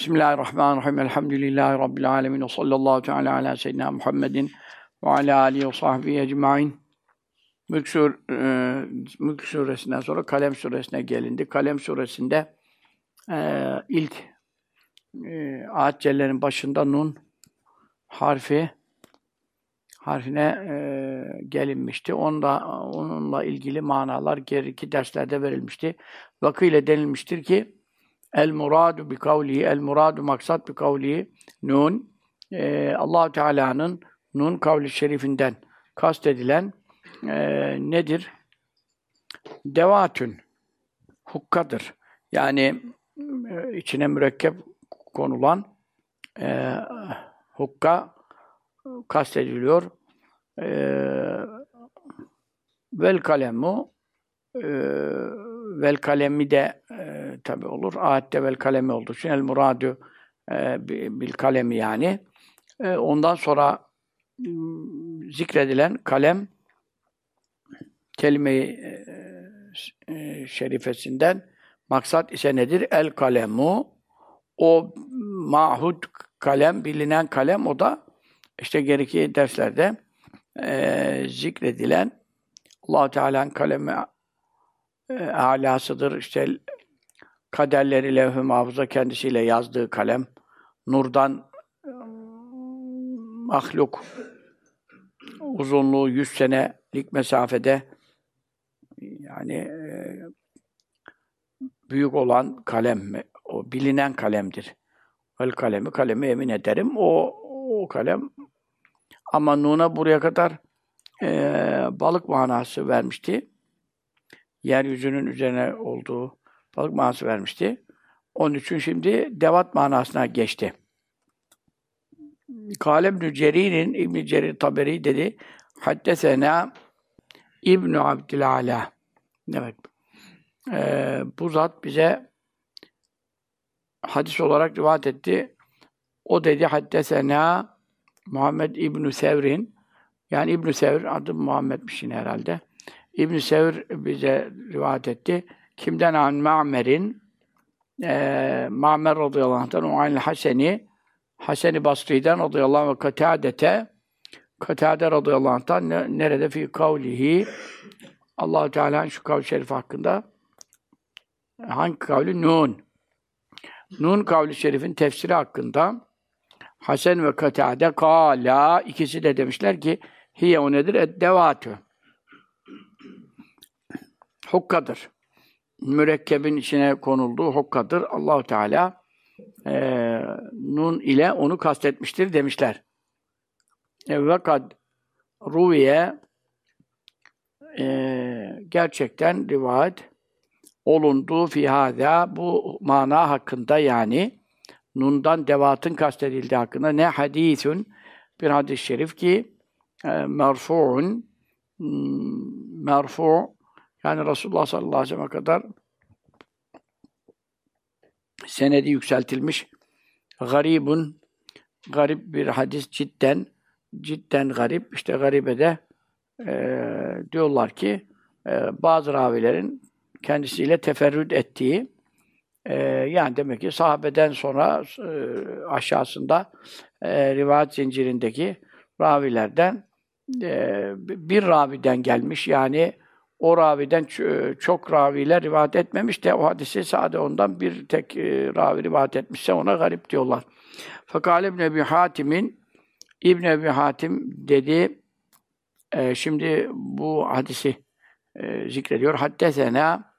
Bismillahirrahmanirrahim. Elhamdülillahi Rabbil alemin. Ve sallallahu teala ala seyyidina Muhammedin ve ala alihi ve sahbihi ecmaîn. Mülk suresinden sonra Kalem suresine gelindi. Kalem suresinde ilk ayet cellenin başında nun harfine gelinmişti. Onunla ilgili manalar geriki derslerde verilmişti. Vakıyla denilmiştir ki el-muradu bi kavlihi, el-muradu maksat bi kavlihi nun. Allah-u Teala'nın nun kavli şerifinden kastedilen nedir? Devatün, hukkadır. Yani içine mürekkep konulan hukka kastediliyor. Vel kalemu vel kalemi de tabi olur. Ayette vel kalemi olduğu için el muradu bil kalemi yani. Ondan sonra zikredilen kalem kelime-i şerifesinden maksat ise nedir? El kalemu, o mahud kalem, bilinen kalem, o da işte geriki derslerde zikredilen Allah-u Teala'nın kalemi âlâsıdır. İşte kaderleri levh-i mahfuza kendisiyle yazdığı kalem, nurdan mahluk, uzunluğu 100 senelik mesafede yani büyük olan kalem, o bilinen kalemdir. El kalemi emin ederim. O kalem. Ama Nun'a buraya kadar balık manası vermişti. Yeryüzünün üzerine olduğu balık manası vermişti. Onun için şimdi devat manasına geçti. Kâle İbn-i Cerir'in, İbn-i Cerir Taberi dedi, haddesena İbn-i Abdülâlâ. Evet. Bu zat bize hadis olarak rivayet etti. O dedi, haddesena Muhammed İbn-i Sevr'in, yani İbn-i Sevr, adı Muhammed'miş yine herhalde. İbn-i Sevr bize rivayet etti. Kimden? An Ma'mer'in, Ma'mer radıyallahu anh'tan, o aynı Hasen-i Basri'den radıyallahu anh ve Katade radıyallahu anh'tan nerede? Fi kavlihi, Allah-u Teala'nın şu kavli şerif hakkında. Hangi kavli? Nun. Nun kavli şerifin tefsiri hakkında Hasen ve Katade kâlâ, ikisi de demişler ki hiye, o nedir? Eddevatü. Hukkadır. Mürekkebin içine konulduğu hukkadır. Allah-u Teala nun ile onu kastetmiştir demişler. Ve kad ruviye, gerçekten rivayet olundu fi hâzâ, bu mana hakkında, yani nundan devatın kastedildiği hakkında ne hadîsün, bir hadis-i şerif ki merfu'un, merfu' yani Resulullah sallallahu aleyhi ve sellem'e kadar senedi yükseltilmiş, garibun, garip bir hadis, cidden garip. İşte garibe de diyorlar ki bazı ravilerin kendisiyle teferrüt ettiği, yani demek ki sahabeden sonra aşağısında rivayet zincirindeki ravilerden bir raviden gelmiş, yani o raviden çok raviler rivayet etmemiş de o hadisi sadece ondan bir tek ravi rivayet etmişse ona garip diyorlar. Fakâle İbn Ebi Hatim dedi, şimdi bu hadisi zikrediyor. Haddesena,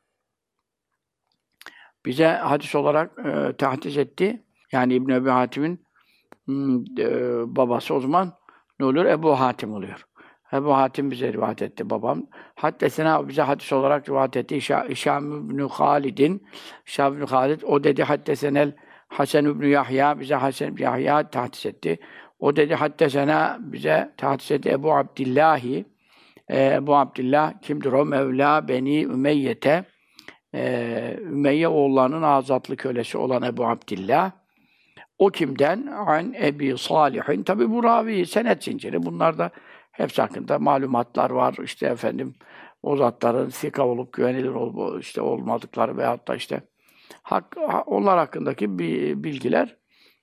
bize hadis olarak tahdis etti. Yani İbn Ebi Hatim'in babası o zaman ne oluyor? Ebu Hatim oluyor. Ebu Hatim bize rivayet etti, babam. Haddesena, bize hadis olarak rivayet etti. Hişam ibn Halid, o dedi haddesenel Hasan ibn Yahya, bize Hasan ibn Yahya tahdis etti. O dedi haddesena, bize tahdis etti Ebu Abdillahi. Ebu Abdillah kimdir o? Mevla Beni Ümeyye'te, Ümeyye oğullarının azatlı kölesi olan Ebu Abdillah. O kimden? An Ebi Salih'in. Tabi bu ravi, senet zinciri. Bunlarda hepsi hakkında malumatlar var. İşte efendim, o zatların sika olup güvenilir olup işte olmadıkları veyahut da işte Onlar hakkındaki bilgiler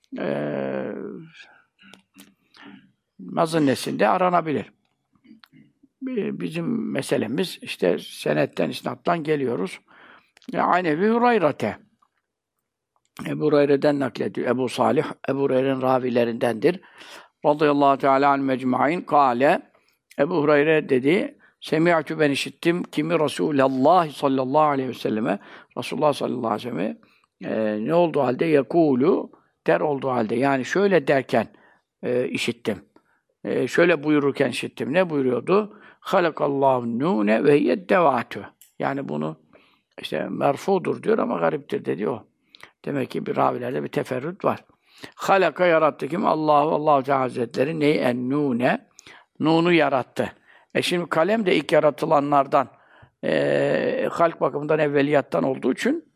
Naz'ın neslinde aranabilir. Bizim meselemiz işte senetten, isnattan geliyoruz. Aynı Ebu Hureyre'te. Ebu Hureyre'den naklediyor. Ebu Salih, Ebu Hureyre'nin ravilerindendir. Radıyallahu teala anh mecmain kâle. Ebu Hureyre dedi, Semi'tu ben işittim kimi Resulullah sallallahu aleyhi ve selleme Resulullah sallallahu aleyhi ve selleme ne olduğu halde yekûlu der olduğu halde yani şöyle derken işittim. Şöyle buyururken işittim. Ne buyuruyordu? Halakallahu nûne ve hiyeddevâtü. Yani bunu işte merfudur diyor ama gariptir dedi o. Demek ki bir ravilerde bir teferrüt var. Halaka yarattı kim? Allah Teala Hazretleri neyi? En-nûne. Nun'u yarattı. Şimdi kalem de ilk yaratılanlardan halk bakımından evveliyattan olduğu için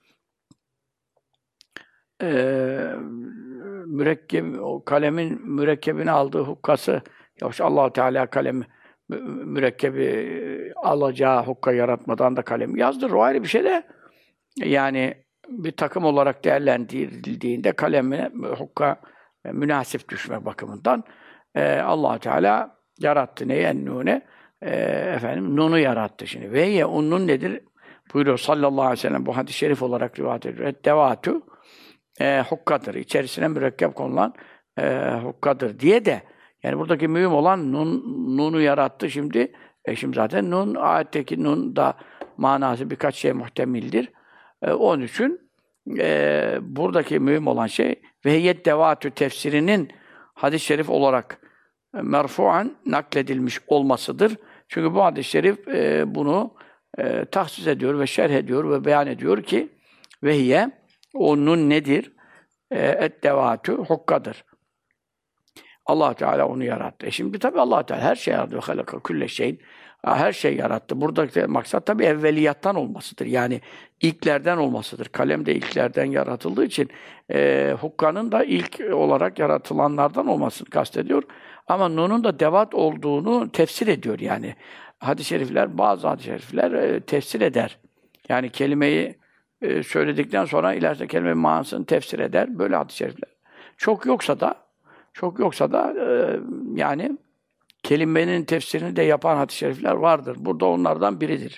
o kalemin mürekkebini aldığı hukkası yoksa Allah Teala kalemi mürekkebi alacağı hukka yaratmadan da kalemi yazdırır. O ayrı bir şey de yani bir takım olarak değerlendirildiğinde kalemine hukka münasip düşme bakımından Allah Teala yarattı. Neyi? En-nûne Nun'u yarattı şimdi. Ve ye onun nedir? Buyuruyor sallallahu aleyhi ve sellem bu hadis-i şerif olarak rivayet ediyor. Devatu hukkadır. İçerisine mürekkep konulan hukkadır diye de yani buradaki mühim olan Nun'u yarattı şimdi. Şimdi zaten Nun, ayetteki Nun da manası birkaç şey muhtemildir. Onun için buradaki mühim olan şey ve devatü tefsirinin hadis-i şerif olarak merfu'an nakledilmiş olmasıdır. Çünkü bu hadis-i şerif bunu tahsis ediyor ve şerh ediyor ve beyan ediyor ki vehiye onun nedir? Et-devatü hukkadır. Allah Teala onu yarattı. Şimdi tabii Allah Teala her şey yarattı. Halaka külle şeyin. Her şey yarattı. Buradaki maksat tabii evveliyattan olmasıdır. Yani ilklerden olmasıdır. Kalem de ilklerden yaratıldığı için hukkanın da ilk olarak yaratılanlardan olmasını kastediyor. Ama Nun'un da devat olduğunu tefsir ediyor yani. Hadis-i şerifler, bazı hadis-i şerifler tefsir eder. Yani kelimeyi söyledikten sonra ileride kelimenin manasını tefsir eder. Böyle hadis-i şerifler. Çok yoksa da yani kelimenin tefsirini de yapan hadis-i şerifler vardır. Burada onlardan biridir.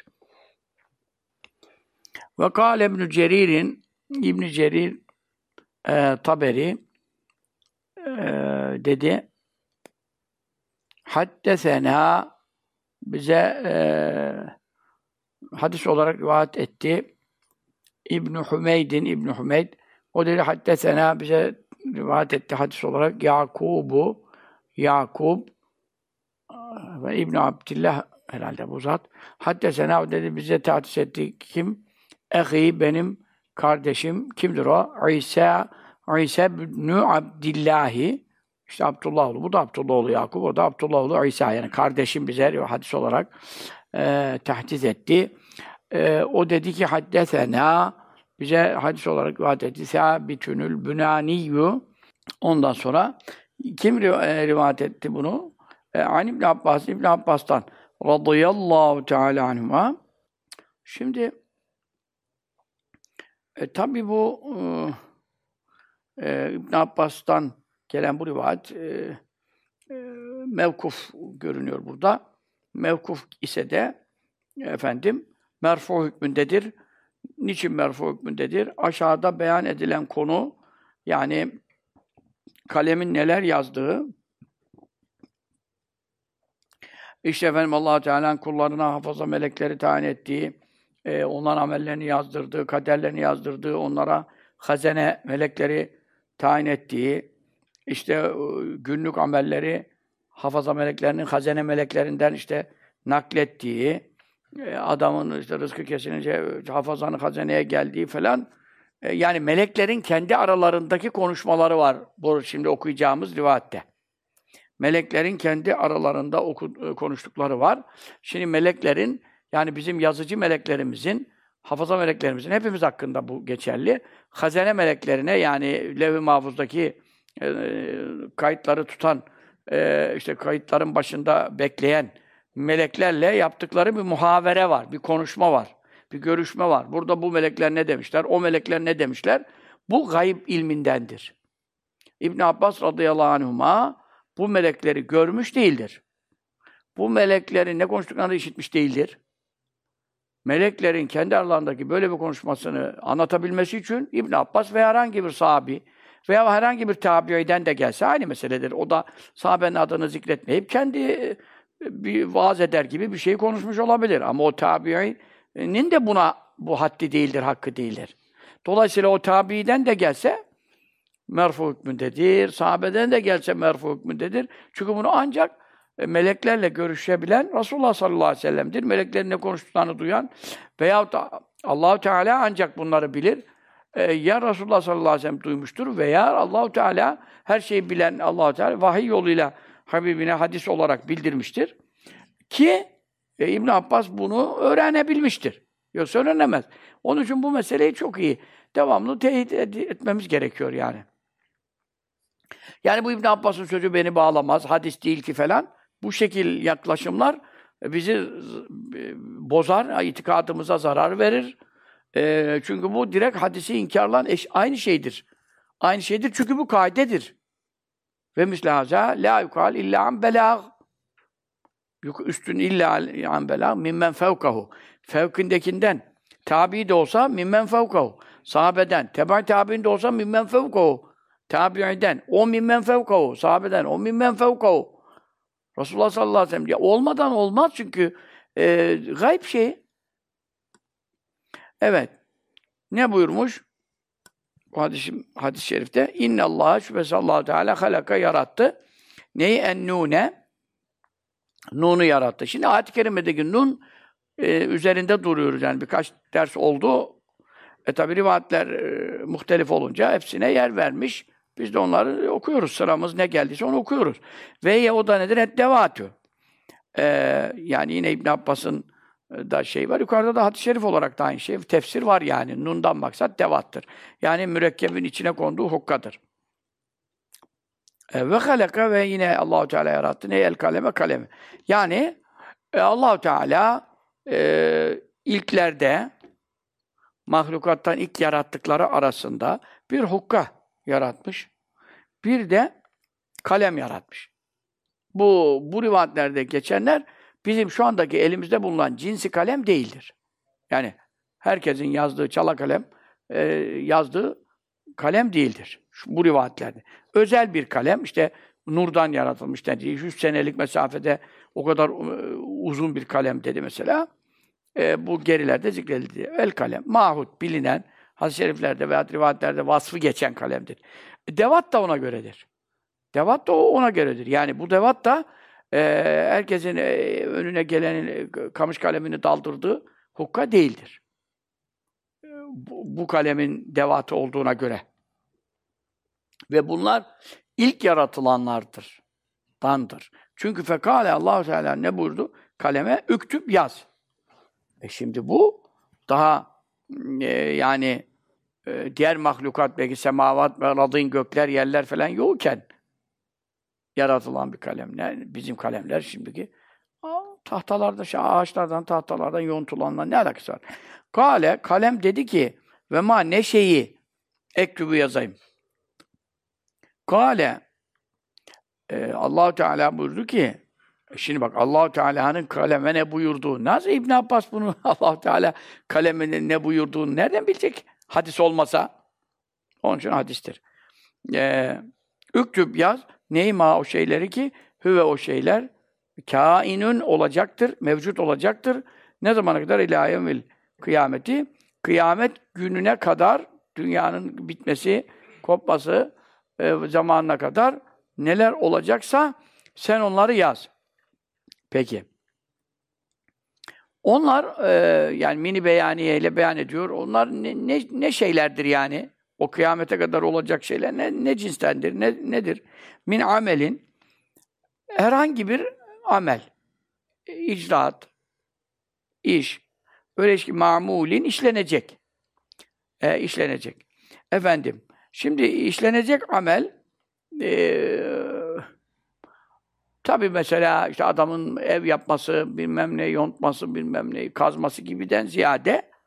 Ve kâle İbn Cerir Taberi dedi haddesena bize hadis olarak rivayet etti. İbn Hümeyd o dedi haddesena bize rivayet etti hadis olarak Yakub ve İbn Abdillah herhalde bu zat. Haddesena dedi bize tahsis etti kim? Ehi benim kardeşim kimdir o? İsa ibn Abdillahi işte Abdullah oğlu. Bu da Abdullah oğlu Yakub. O da Abdullah oğlu İsa. Yani kardeşim bize hadis olarak tahdis etti. O dedi ki haddesena bize hadis olarak rivayet etti. Sabitünül Bünaniyyü. Ondan sonra kim rivayet etti bunu? İbn Abbas'tan radıyallahu teala anhuma. Şimdi tabii bu İbn Abbas'tan gelen bu rivayet mevkuf görünüyor burada. Mevkuf ise de merfu hükmündedir. Niçin merfu hükmündedir? Aşağıda beyan edilen konu yani kalemin neler yazdığı İşte Allah Teala'nın kullarına hafaza melekleri tayin ettiği, onların amellerini yazdırdığı, kaderlerini yazdırdığı, onlara hazene melekleri tayin ettiği, işte günlük amelleri hafaza meleklerinin hazene meleklerinden işte naklettiği, adamın işte rızkı kesilince hafazanın hazeneye geldiği falan, yani meleklerin kendi aralarındaki konuşmaları var. Bu şimdi okuyacağımız rivayette. Meleklerin kendi aralarında konuştukları var. Şimdi meleklerin, yani bizim yazıcı meleklerimizin, hafaza meleklerimizin, hepimiz hakkında bu geçerli. Hazene meleklerine, yani Levh-i Mahfuz'daki kayıtları tutan, işte kayıtların başında bekleyen meleklerle yaptıkları bir muhavere var, bir konuşma var. Bir görüşme var. Burada bu melekler ne demişler, o melekler ne demişler? Bu gayb ilmindendir. İbn Abbas radıyallahu anhuma bu melekleri görmüş değildir. Bu meleklerin ne konuştuklarını işitmiş değildir. Meleklerin kendi aralarındaki böyle bir konuşmasını anlatabilmesi için İbn Abbas veya herhangi bir sahabi veya herhangi bir tabi'iden de gelse aynı meseledir. O da sahabenin adını zikretmeyip kendi bir vaaz eder gibi bir şey konuşmuş olabilir. Ama o tabi'inin de bu haddi değildir, hakkı değildir. Dolayısıyla o tabi'den de gelse merfu hükmündedir. Sahabeden de gelse merfu hükmündedir. Çünkü bunu ancak meleklerle görüşebilen Resulullah sallallahu aleyhi ve sellem'dir. Meleklerin ne konuştuklarını duyan veyahut da Allah-u Teala ancak bunları bilir. Ya Resulullah sallallahu aleyhi ve sellem duymuştur veya Allah-u Teala her şeyi bilen Allah-u Teala vahiy yoluyla Habibine hadis olarak bildirmiştir. Ki İbn Abbas bunu öğrenebilmiştir. Yoksa öğrenemez. Onun için bu meseleyi çok iyi devamlı teyit etmemiz gerekiyor yani. Yani bu İbn Abbas'ın sözü beni bağlamaz, hadis değil ki falan. Bu şekil yaklaşımlar bizi bozar, itikadımıza zarar verir. Çünkü bu direkt hadisi inkarlan aynı şeydir. Aynı şeydir çünkü bu kaidedir. Ve mislahaza la yukal illa an belâg. Üstün illa an belâg mimmen fevkahu. Fevkindekinden. Tabi de olsa mimmen fevkahu. Sahabeden. Teba tabi'in de olsa mimmen fevkahu. Tabi'iden. O mimmen fevkahu. Sahabeden. O mimmen fevkahu. Resulullah sallallahu aleyhi ve sellem diye. Olmadan olmaz çünkü gayb şey. Evet. Ne buyurmuş? Bu hadis-i şerifte İnnallâhe şüphesiz Allah-u Teala halaka yarattı. Neyi? En-nûne. Nun'u yarattı. Şimdi ayet-i kerimedeki nun üzerinde duruyoruz. Yani birkaç ders oldu. Tabi rivayetler muhtelif olunca hepsine yer vermiş. Biz de onları okuyoruz. Sıramız ne geldiyse onu okuyoruz. Ve o da nedir? Eddevatü. Yani yine İbn Abbas'ın da şey var. Yukarıda da hadis-i şerif olarak da aynı şey. Tefsir var yani. Nun'dan maksat devattır. Yani mürekkebin içine konduğu hukkadır. Ve halaka ve yine Allah-u Teala yarattı. Ne el kaleme kalemi. Yani Allah-u Teala ilklerde mahlukattan ilk yarattıkları arasında bir hukka yaratmış. Bir de kalem yaratmış. Bu rivayetlerde geçenler bizim şu andaki elimizde bulunan cinsi kalem değildir. Yani herkesin yazdığı çala kalem yazdığı kalem değildir. Bu rivayetlerde. Özel bir kalem, işte nurdan yaratılmış dedi. 100 senelik mesafede o kadar uzun bir kalem dedi mesela. Bu gerilerde zikredildi. El kalem, mahut, bilinen, hadis-i şeriflerde veya rivayetlerde vasfı geçen kalemdir. Devat da ona göredir. Devat da ona göredir. Yani bu devat da herkesin önüne gelenin kamış kalemini daldırdığı hukka değildir. Bu kalemin devatı olduğuna göre. Ve bunlar ilk yaratılanlardır. Dandır. Çünkü fekale Allah-u Teala ne buyurdu? Kaleme üktüp yaz. Şimdi bu daha yani diğer mahlukat belki semavat ve radîn gökler, yerler falan yokken yaratılan bir kalem. Yani bizim kalemler şimdiki tahtalarda, ağaçlardan, tahtalardan yontulanla ne alakası var? Kale, kalem dedi ki ve ma ne şeyi ektübü yazayım. Kale Allah-u Teala buyurdu ki şimdi bak Allah-u Teala'nın kaleme ne buyurduğu. Nasıl İbn Abbas bunu Allah-u Teala kaleminin ne buyurduğunu nereden bilecek? Hadis olmasa. Onun için hadistir. Üktüb yaz. Neyma o şeyleri ki hüve o şeyler kainün olacaktır, mevcut olacaktır. Ne zamana kadar? İlâ yevmil kıyameti. Kıyamet gününe kadar dünyanın bitmesi, kopması zamanına kadar neler olacaksa sen onları yaz. Peki. Onlar yani mini beyaniye ile beyan ediyor. Onlar ne şeylerdir yani? O kıyamete kadar olacak şeyler ne cinstendir? Nedir? Min amelin herhangi bir amel. İcraat, iş. Öyle ki mamulin işlenecek. İşlenecek. Efendim, şimdi işlenecek amel tabii mesela işte adamın ev yapması, bilmem ne yontması, bilmem ne kazması gibiden ziyade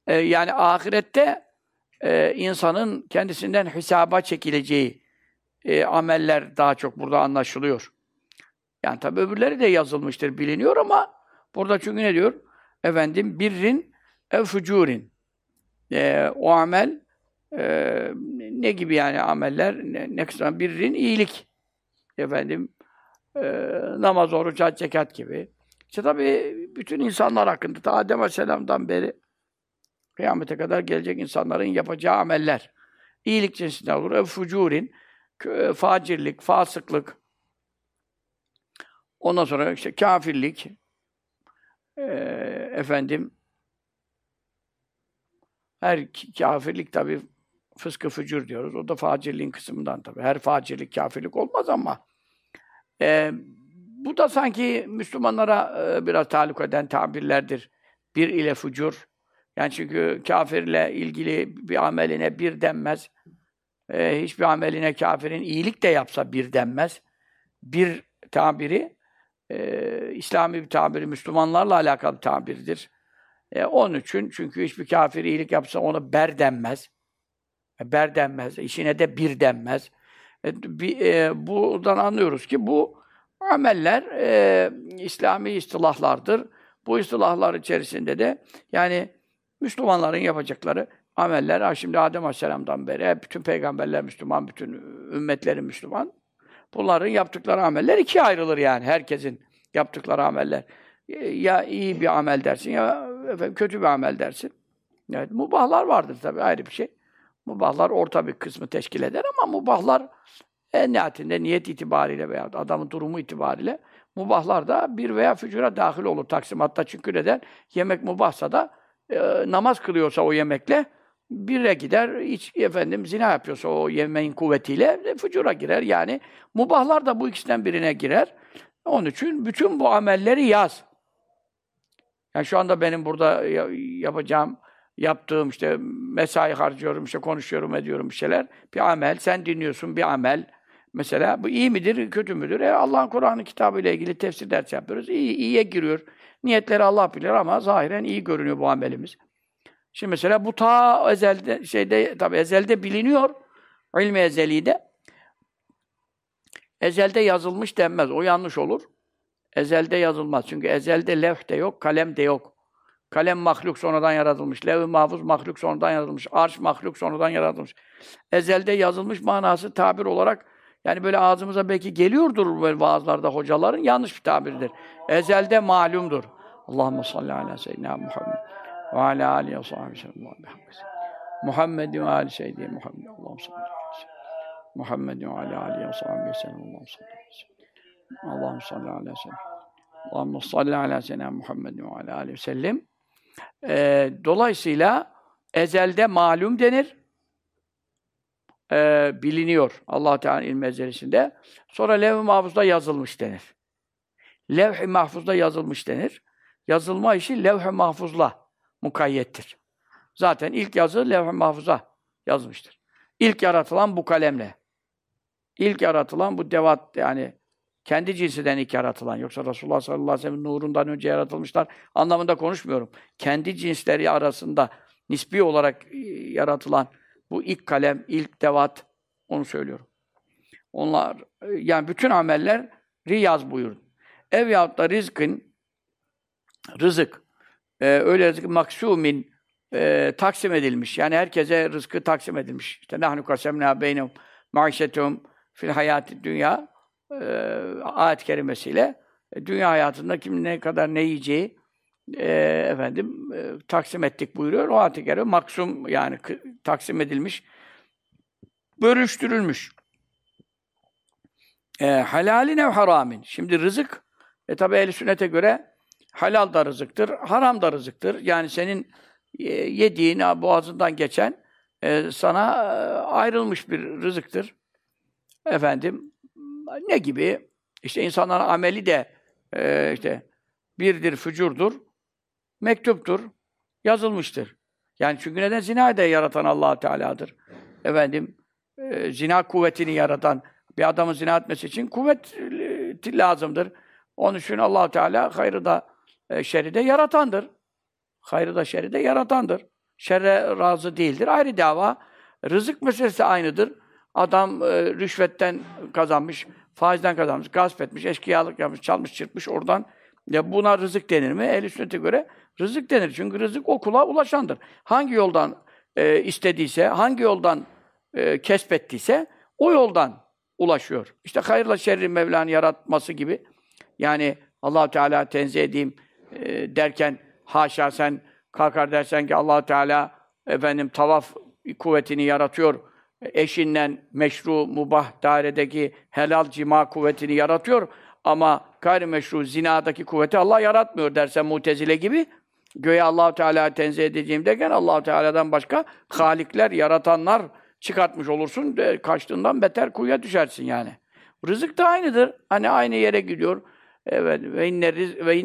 Yani ahirette insanın kendisinden hesaba çekileceği ameller daha çok burada anlaşılıyor. Yani tabi öbürleri de yazılmıştır, biliniyor ama burada çünkü ne diyor? Efendim, birrin ev fucurin. O amel ne gibi yani ameller? Ne kısmen birrin iyilik. Efendim, namaz, oruç, hac, zekat gibi. İşte tabi bütün insanlar hakkında ta Adem Aleyhisselam'dan beri kıyamete kadar gelecek insanların yapacağı ameller. İyilik cinsinden olur. Ev fucurin, facirlik, fasıklık, ondan sonra işte kâfirlik, efendim, her kâfirlik tabi fıskı fücur diyoruz. O da facirliğin kısmından tabi. Her facirlik kâfirlik olmaz ama bu da sanki Müslümanlara biraz taluk eden tabirlerdir. Bir ile fucur. Yani çünkü kâfirle ilgili bir ameline bir denmez. Hiçbir ameline kafirin iyilik de yapsa bir denmez. Bir tabiri İslami bir tabiri, Müslümanlarla alakalı bir tabirdir. Onun için, çünkü hiçbir kafir iyilik yapsa ona ber denmez. Ber denmez. İşine de bir denmez. Buradan anlıyoruz ki bu ameller İslami istilahlardır. Bu istilahlar içerisinde de yani Müslümanların yapacakları ameller, şimdi Adem Aleyhisselam'dan beri bütün peygamberler Müslüman, bütün ümmetlerin Müslüman. Bunların yaptıkları ameller ikiye ayrılır yani. Herkesin yaptıkları ameller. Ya iyi bir amel dersin ya efendim, kötü bir amel dersin. Evet, mubahlar vardır tabii, ayrı bir şey. Mubahlar orta bir kısmı teşkil eder ama mubahlar en nihayetinde niyet itibariyle veya adamın durumu itibariyle mubahlar da bir veya fücura dahil olur. Taksimatta çünkü neden? Yemek mubahsa da namaz kılıyorsa o yemekle bire gider, efendim zina yapıyorsa o yemeğin kuvvetiyle fücura girer. Yani mubahlar da bu ikisinden birine girer. Onun için bütün bu amelleri yaz. Yani şu anda benim burada yaptığım işte mesai harcıyorum, işte konuşuyorum, ediyorum bir şeyler. Bir amel, sen dinliyorsun bir amel. Mesela bu iyi midir, kötü müdür? Allah'ın Kur'an-ı kitabı ile ilgili tefsir dersi yapıyoruz. İyiye giriyor. Niyetleri Allah bilir ama zahiren iyi görünüyor bu amelimiz. Şimdi mesela bu ta ezelde, tabii ezelde biliniyor. İlmi ezelide. Ezelde yazılmış denmez. O yanlış olur. Ezelde yazılmaz. Çünkü ezelde levh de yok, kalem de yok. Kalem mahluk, sonradan yaratılmış. Levh-i mahfuz mahluk, sonradan yaratılmış. Arş mahluk, sonradan yaratılmış. Ezelde yazılmış manası tabir olarak, yani böyle ağzımıza belki geliyordur böyle vaazlarda hocaların, yanlış bir tabirdir. Ezelde malumdur. Allahumme salli ala seyyidina Muhammed ve ala alihi ve sahbihi sellem. Muhammed ve ali seyyidina Muhammed. Allahumme salli ala seyyidina Muhammed ve ala alihi ve sahbihi sellem. Allahumme salli ala seyyidina Allahumme salli ala seyyidina Muhammed ve ala alihi ve sellem. Dolayısıyla ezelde malum denir. Biliniyor Allah Teala'nın ilmi ezelisinde. Sonra levh-i mahfuzda yazılmış denir. Levh-i mahfuzda yazılmış denir. Yazılma işi levh-i mahfuzla mukayyettir. Zaten ilk yazı levh-i mahfuza yazmıştır. İlk yaratılan bu kalemle. İlk yaratılan bu devat, yani kendi cinsinden ilk yaratılan. Yoksa Resulullah sallallahu aleyhi ve sellem'in nurundan önce yaratılmışlar anlamında konuşmuyorum. Kendi cinsleri arasında nispi olarak yaratılan bu ilk kalem, ilk devat, onu söylüyorum. Onlar, yani bütün amelleri yaz buyurun. Ev yahut da rızık, öyle rızık maksumin, taksim edilmiş. Yani herkese rızkı taksim edilmiş. İşte nahnu kasemna beynehum maişetuhum fil hayatid dünya ayet-i kerimesiyle dünya hayatında kim ne kadar ne yiyeceği taksim ettik buyuruyor. O ayet-i kerime maksum, yani taksim edilmiş, bölüştürülmüş. Halalin ev haramin. Şimdi rızık, tabi ehl-i sünnete göre halal da rızıktır, haram da rızıktır. Yani senin yediğin, boğazından geçen sana ayrılmış bir rızıktır. Ne gibi? İşte insanların ameli de işte birdir, fücurdur, mektuptur, yazılmıştır. Yani çünkü neden? Zinayı da yaratan Allah Teala'dır. Zina kuvvetini yaratan, bir adamın zina etmesi için kuvvet lazımdır. Onun için Allah Teala hayrı da şerri de yaratandır. Hayrı da şerri de yaratandır. şerre razı değildir. Ayrı dava. Rızık meselesi aynıdır. Adam rüşvetten kazanmış, faizden kazanmış, gasp etmiş, eşkıyalık yapmış, çalmış, çırpmış oradan. Ya buna rızık denir mi? Ehl-i sünnete göre rızık denir. Çünkü rızık o kula ulaşandır. Hangi yoldan istediyse, hangi yoldan kesbettiyse o yoldan ulaşıyor. İşte hayırla şerri Mevla'nın yaratması gibi. Yani Allah-u Teala tenzih edeyim derken haşa sen kalkar dersen ki Allah-u Teala tavaf kuvvetini yaratıyor. Eşinden meşru, mubah dairedeki helal cima kuvvetini yaratıyor. Ama gayrimeşru zinadaki kuvveti Allah yaratmıyor dersen Mutezile gibi. Göğe Allah-u Teala tenzih edeceğim derken Allah-u Teala'dan başka halikler, yaratanlar çıkartmış olursun. Kaçtığından beter kuyuya düşersin yani. Rızık da aynıdır. Hani aynı yere gidiyor. Evet. Ve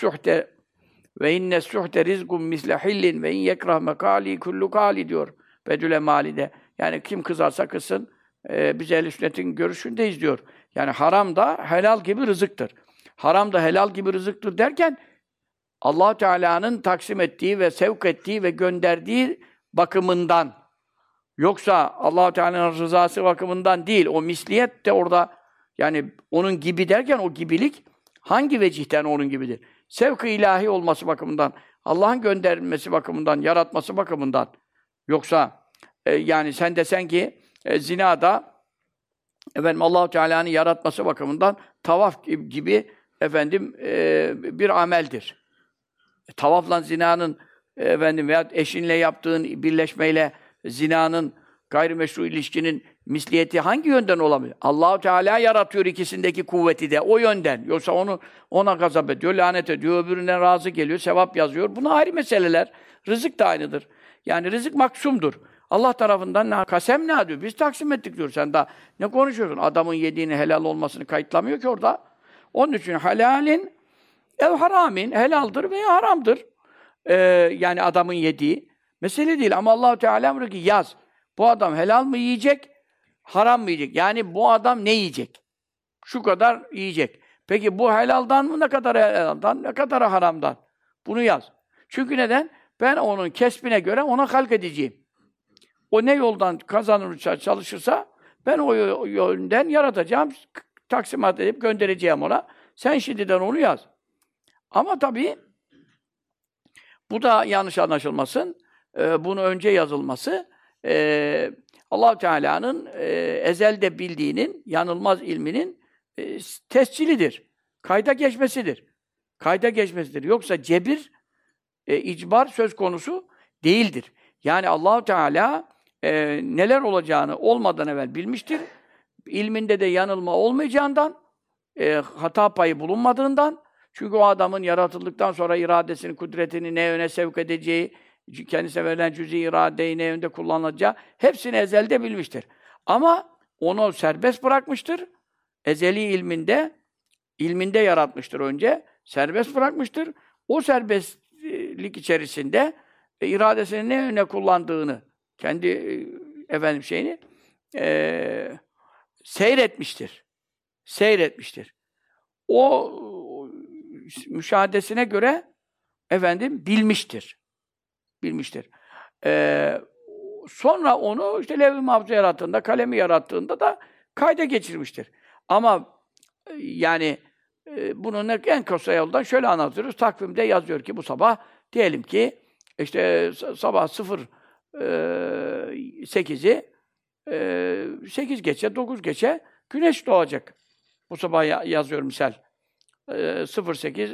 inne suhte rizqun misle hillin ve in yekrah mekali kullu kali diyor Bedül Mali'de. Yani kim kızarsa kızsın biz ehl-i sünnetin görüşündeyiz diyor. Yani haram da helal gibi rızıktır. Haram da helal gibi rızıktır derken Allah Teala'nın taksim ettiği ve sevk ettiği ve gönderdiği bakımından, yoksa Allah Teala'nın rızası bakımından değil. O misliyet de orada, yani onun gibi derken o gibilik hangi vecihten onun gibidir? Sevk-ı ilahi olması bakımından, Allah'ın gönderilmesi bakımından, yaratması bakımından. Yoksa yani sen desen ki zinada Allah Teala'nın yaratması bakımından tavaf gibi bir ameldir. Tavafla zinanın veya eşinle yaptığın birleşmeyle zinanın gayrimeşru ilişkinin misliyeti hangi yönden olabilir? Allah-u Teala yaratıyor ikisindeki kuvveti de o yönden. Yoksa ona gazap ediyor, lanet ediyor, öbüründen razı geliyor, sevap yazıyor. Bunlar ayrı meseleler. Rızık da aynıdır. Yani rızık maksumdur. Allah tarafından kasem ne diyor? Biz taksim ettik diyor. Sen daha ne konuşuyorsun? Adamın yediğini helal olmasını kayıtlamıyor ki orada. Onun için halalin ev haramin, helaldir veya haramdır. Yani adamın yediği. Mesele değil ama Allah-u Teala diyor ki yaz. Bu adam helal mı yiyecek, haram mı yiyecek? Yani bu adam ne yiyecek? Şu kadar yiyecek. Peki bu helaldan mı? Ne kadar helaldan? Ne kadar haramdan? Bunu yaz. Çünkü neden? Ben onun kesbine göre ona halk edeceğim. O ne yoldan kazanırsa, çalışırsa ben o yönden yaratacağım, taksimat edip göndereceğim ona. Sen şimdiden onu yaz. Ama tabii bu da yanlış anlaşılmasın. Bunu önce yazılması Allah-u Teala'nın ezelde bildiğinin, yanılmaz ilminin tescilidir. Kayda geçmesidir. Kayda geçmesidir. Yoksa cebir, icbar söz konusu değildir. Yani Allah-u Teala neler olacağını olmadan evvel bilmiştir. İlminde de yanılma olmayacağından, hata payı bulunmadığından, çünkü o adamın yaratıldıktan sonra iradesini, kudretini ne yöne sevk edeceği, kendisine verilen cüz-i iradeyi ne yönde kullanılacağı, hepsini ezelde bilmiştir. Ama onu serbest bırakmıştır. Ezeli ilminde yaratmıştır önce. Serbest bırakmıştır. O serbestlik içerisinde iradesini ne yöne kullandığını, kendi seyretmiştir. Seyretmiştir. O müşahadesine göre bilmiştir. Bilmiştir. Sonra onu işte levh-i mahfuz yarattığında, kalemi yarattığında da kayda geçirmiştir. Ama yani bunun en kısa yoldan şöyle anlatıyoruz. Takvimde yazıyor ki bu sabah diyelim ki işte sabah 8'i 8 geçe, 9 geçe güneş doğacak. Bu sabah yazıyor misal. 08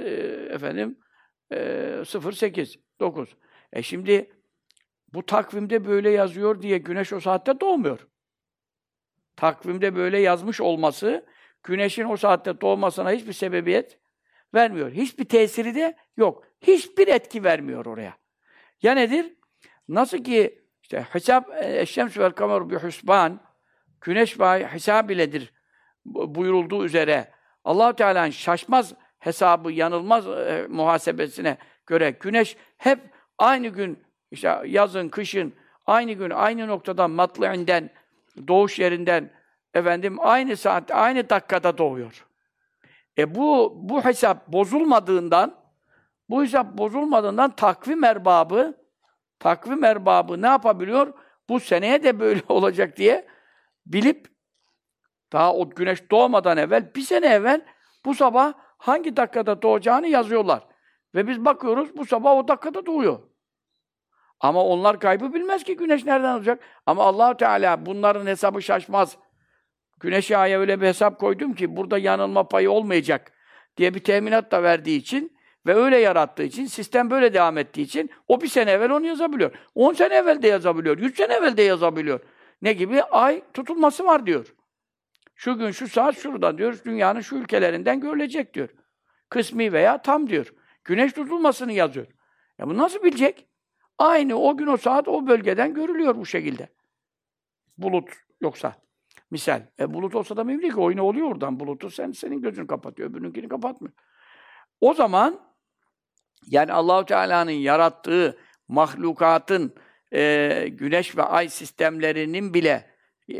08 9. Şimdi bu takvimde böyle yazıyor diye güneş o saatte doğmuyor. Takvimde böyle yazmış olması güneşin o saatte doğmasına hiçbir sebebiyet vermiyor. Hiçbir tesiri de yok. Hiçbir etki vermiyor oraya. Ya nedir? Nasıl ki işte hesap eşşemsü vel kameru bi husban, güneş ve hesab iledir buyurulduğu üzere Allah-u Teala'nın şaşmaz hesabı, yanılmaz muhasebesine göre güneş hep aynı gün, işte yazın, kışın, aynı gün, aynı noktadan, matlı'inden, doğuş yerinden, aynı saatte, aynı dakikada doğuyor. Bu hesap bozulmadığından, takvim erbabı takvim erbabı ne yapabiliyor? Bu seneye de böyle olacak diye bilip daha o güneş doğmadan evvel, bir sene evvel bu sabah hangi dakikada doğacağını yazıyorlar. Ve biz bakıyoruz bu sabah o dakikada doğuyor. Ama onlar gaybı bilmez ki güneş nereden olacak. Ama Allah Teala bunların hesabı şaşmaz. Güneşe aya öyle bir hesap koydum ki burada yanılma payı olmayacak diye bir teminat da verdiği için ve öyle yarattığı için, sistem böyle devam ettiği için o bir sene evvel onu yazabiliyor. 10 sene evvel de yazabiliyor, 100 sene evvel de yazabiliyor. Ne gibi? Ay tutulması var diyor. Şu gün, şu saat şurada diyor, dünyanın şu ülkelerinden görülecek diyor. Kısmi veya tam diyor. Güneş tutulmasını yazıyor. Ya bu nasıl bilecek? Aynı o gün, o saat, o bölgeden görülüyor bu şekilde. Bulut yoksa. Misal. Bulut olsa da mevli ki oyunu oluyor oradan. Bulutu senin gözünü kapatıyor, öbürünkini kapatmıyor. O zaman yani Allahu Teala'nın yarattığı mahlukatın güneş ve ay sistemlerinin bile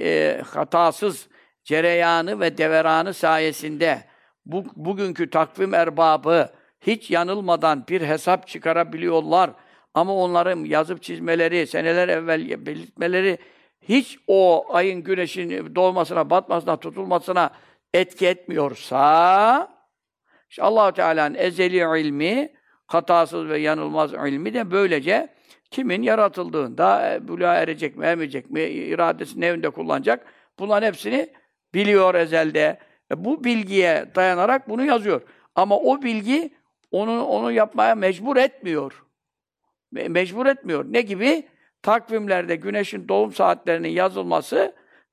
hatasız cereyanı ve deveranı sayesinde bugünkü takvim erbabı hiç yanılmadan bir hesap çıkarabiliyorlar. Ama onların yazıp çizmeleri, seneler evvel belirtmeleri hiç o ayın, güneşin doğmasına, batmasına, tutulmasına etki etmiyorsa, işte Allah-u Teala'nın ezeli ilmi, hatasız ve yanılmaz ilmi de böylece kimin yaratıldığında buluğa erecek mi, ermeyecek mi, iradesini evinde kullanacak, bunların hepsini biliyor ezelde. Bu bilgiye dayanarak bunu yazıyor. Ama o bilgi onu yapmaya mecbur etmiyor. Mecbur etmiyor. Ne gibi? Takvimlerde güneşin doğum saatlerinin yazılması,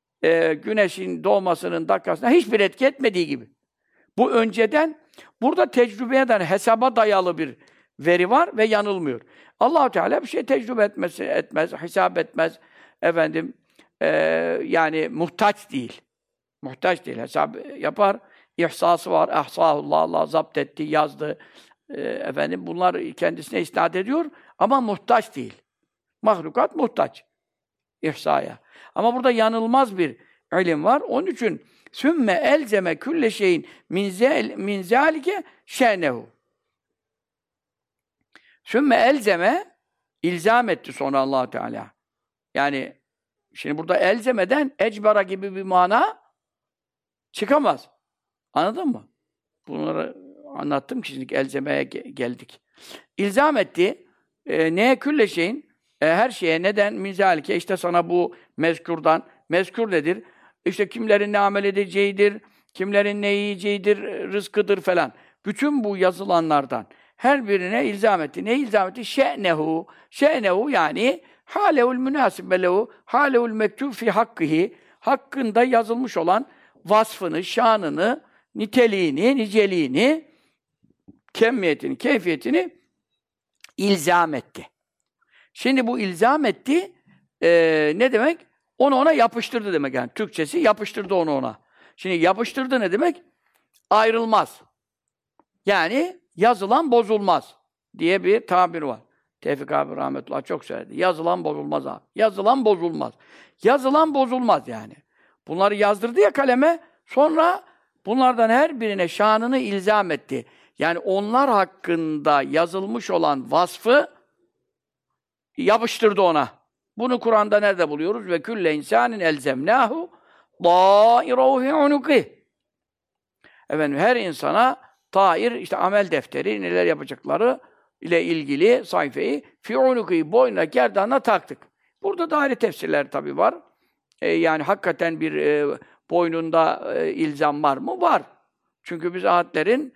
güneşin doğmasının dakikasına hiçbir etki etmediği gibi. Bu önceden, burada tecrübeye dayalı, hesaba dayalı bir veri var ve yanılmıyor. Allah-u Teala bir şey tecrübe etmez, hesap etmez. Yani muhtaç değil. Muhtaç değil, hesap yapar. İhsası var, ahsahullah, Allah zapt etti, yazdı. Bunlar kendisine isnat ediyor ama muhtaç değil. Mahlukat muhtaç ihsaya. Ama burada yanılmaz bir ilim var. Onun için sümme elzeme külle şeyin min zâlike şe'nehu. Sümme elzeme ilzam etti sonra Allah Teala. Yani şimdi burada elzemeden ecbara gibi bir mana çıkamaz. Anladın mı? Bunları anlattım ki şimdi elzemeye geldik. İlzam etti. Neye külle şeyin? Her şeye neden mizalike işte sana bu mezkurdan, mezkur nedir? İşte kimlerin ne amel edeceğidir, kimlerin ne yiyeceğidir, rızkıdır falan. Bütün bu yazılanlardan her birine ilzam etti. Ne ilzam etti? Şe'nehu. Şe'nehu yani hâlehul münâsibe lehu, hâlehul mektûb fi hakkihi. Hakkında yazılmış olan vasfını, şanını, niteliğini, niceliğini, kemmiyetini, keyfiyetini ilzam etti. Şimdi bu ilzam etti, ne demek? Onu ona yapıştırdı demek yani. Türkçesi yapıştırdı onu ona. Şimdi yapıştırdı ne demek? Ayrılmaz. Yani yazılan bozulmaz diye bir tabir var. Tevfik abi rahmetullah çok söyledi. Yazılan bozulmaz abi. Yazılan bozulmaz. Yazılan bozulmaz yani. Bunları yazdırdı ya kaleme, sonra bunlardan her birine şanını ilzam etti. Yani onlar hakkında yazılmış olan vasfı yapıştırdı ona. Bunu Kur'an'da nerede buluyoruz? Ve külle insanin elzemnahu dâirehu fi unuki. Her insana tair, işte amel defteri, neler yapacakları ile ilgili sayfayı fi unuki, boynuna, gerdanına taktık. Burada da ayrı tefsirler tabii var. Yani hakikaten bir boynunda ilzam var mı? Var. Çünkü biz ayetlerin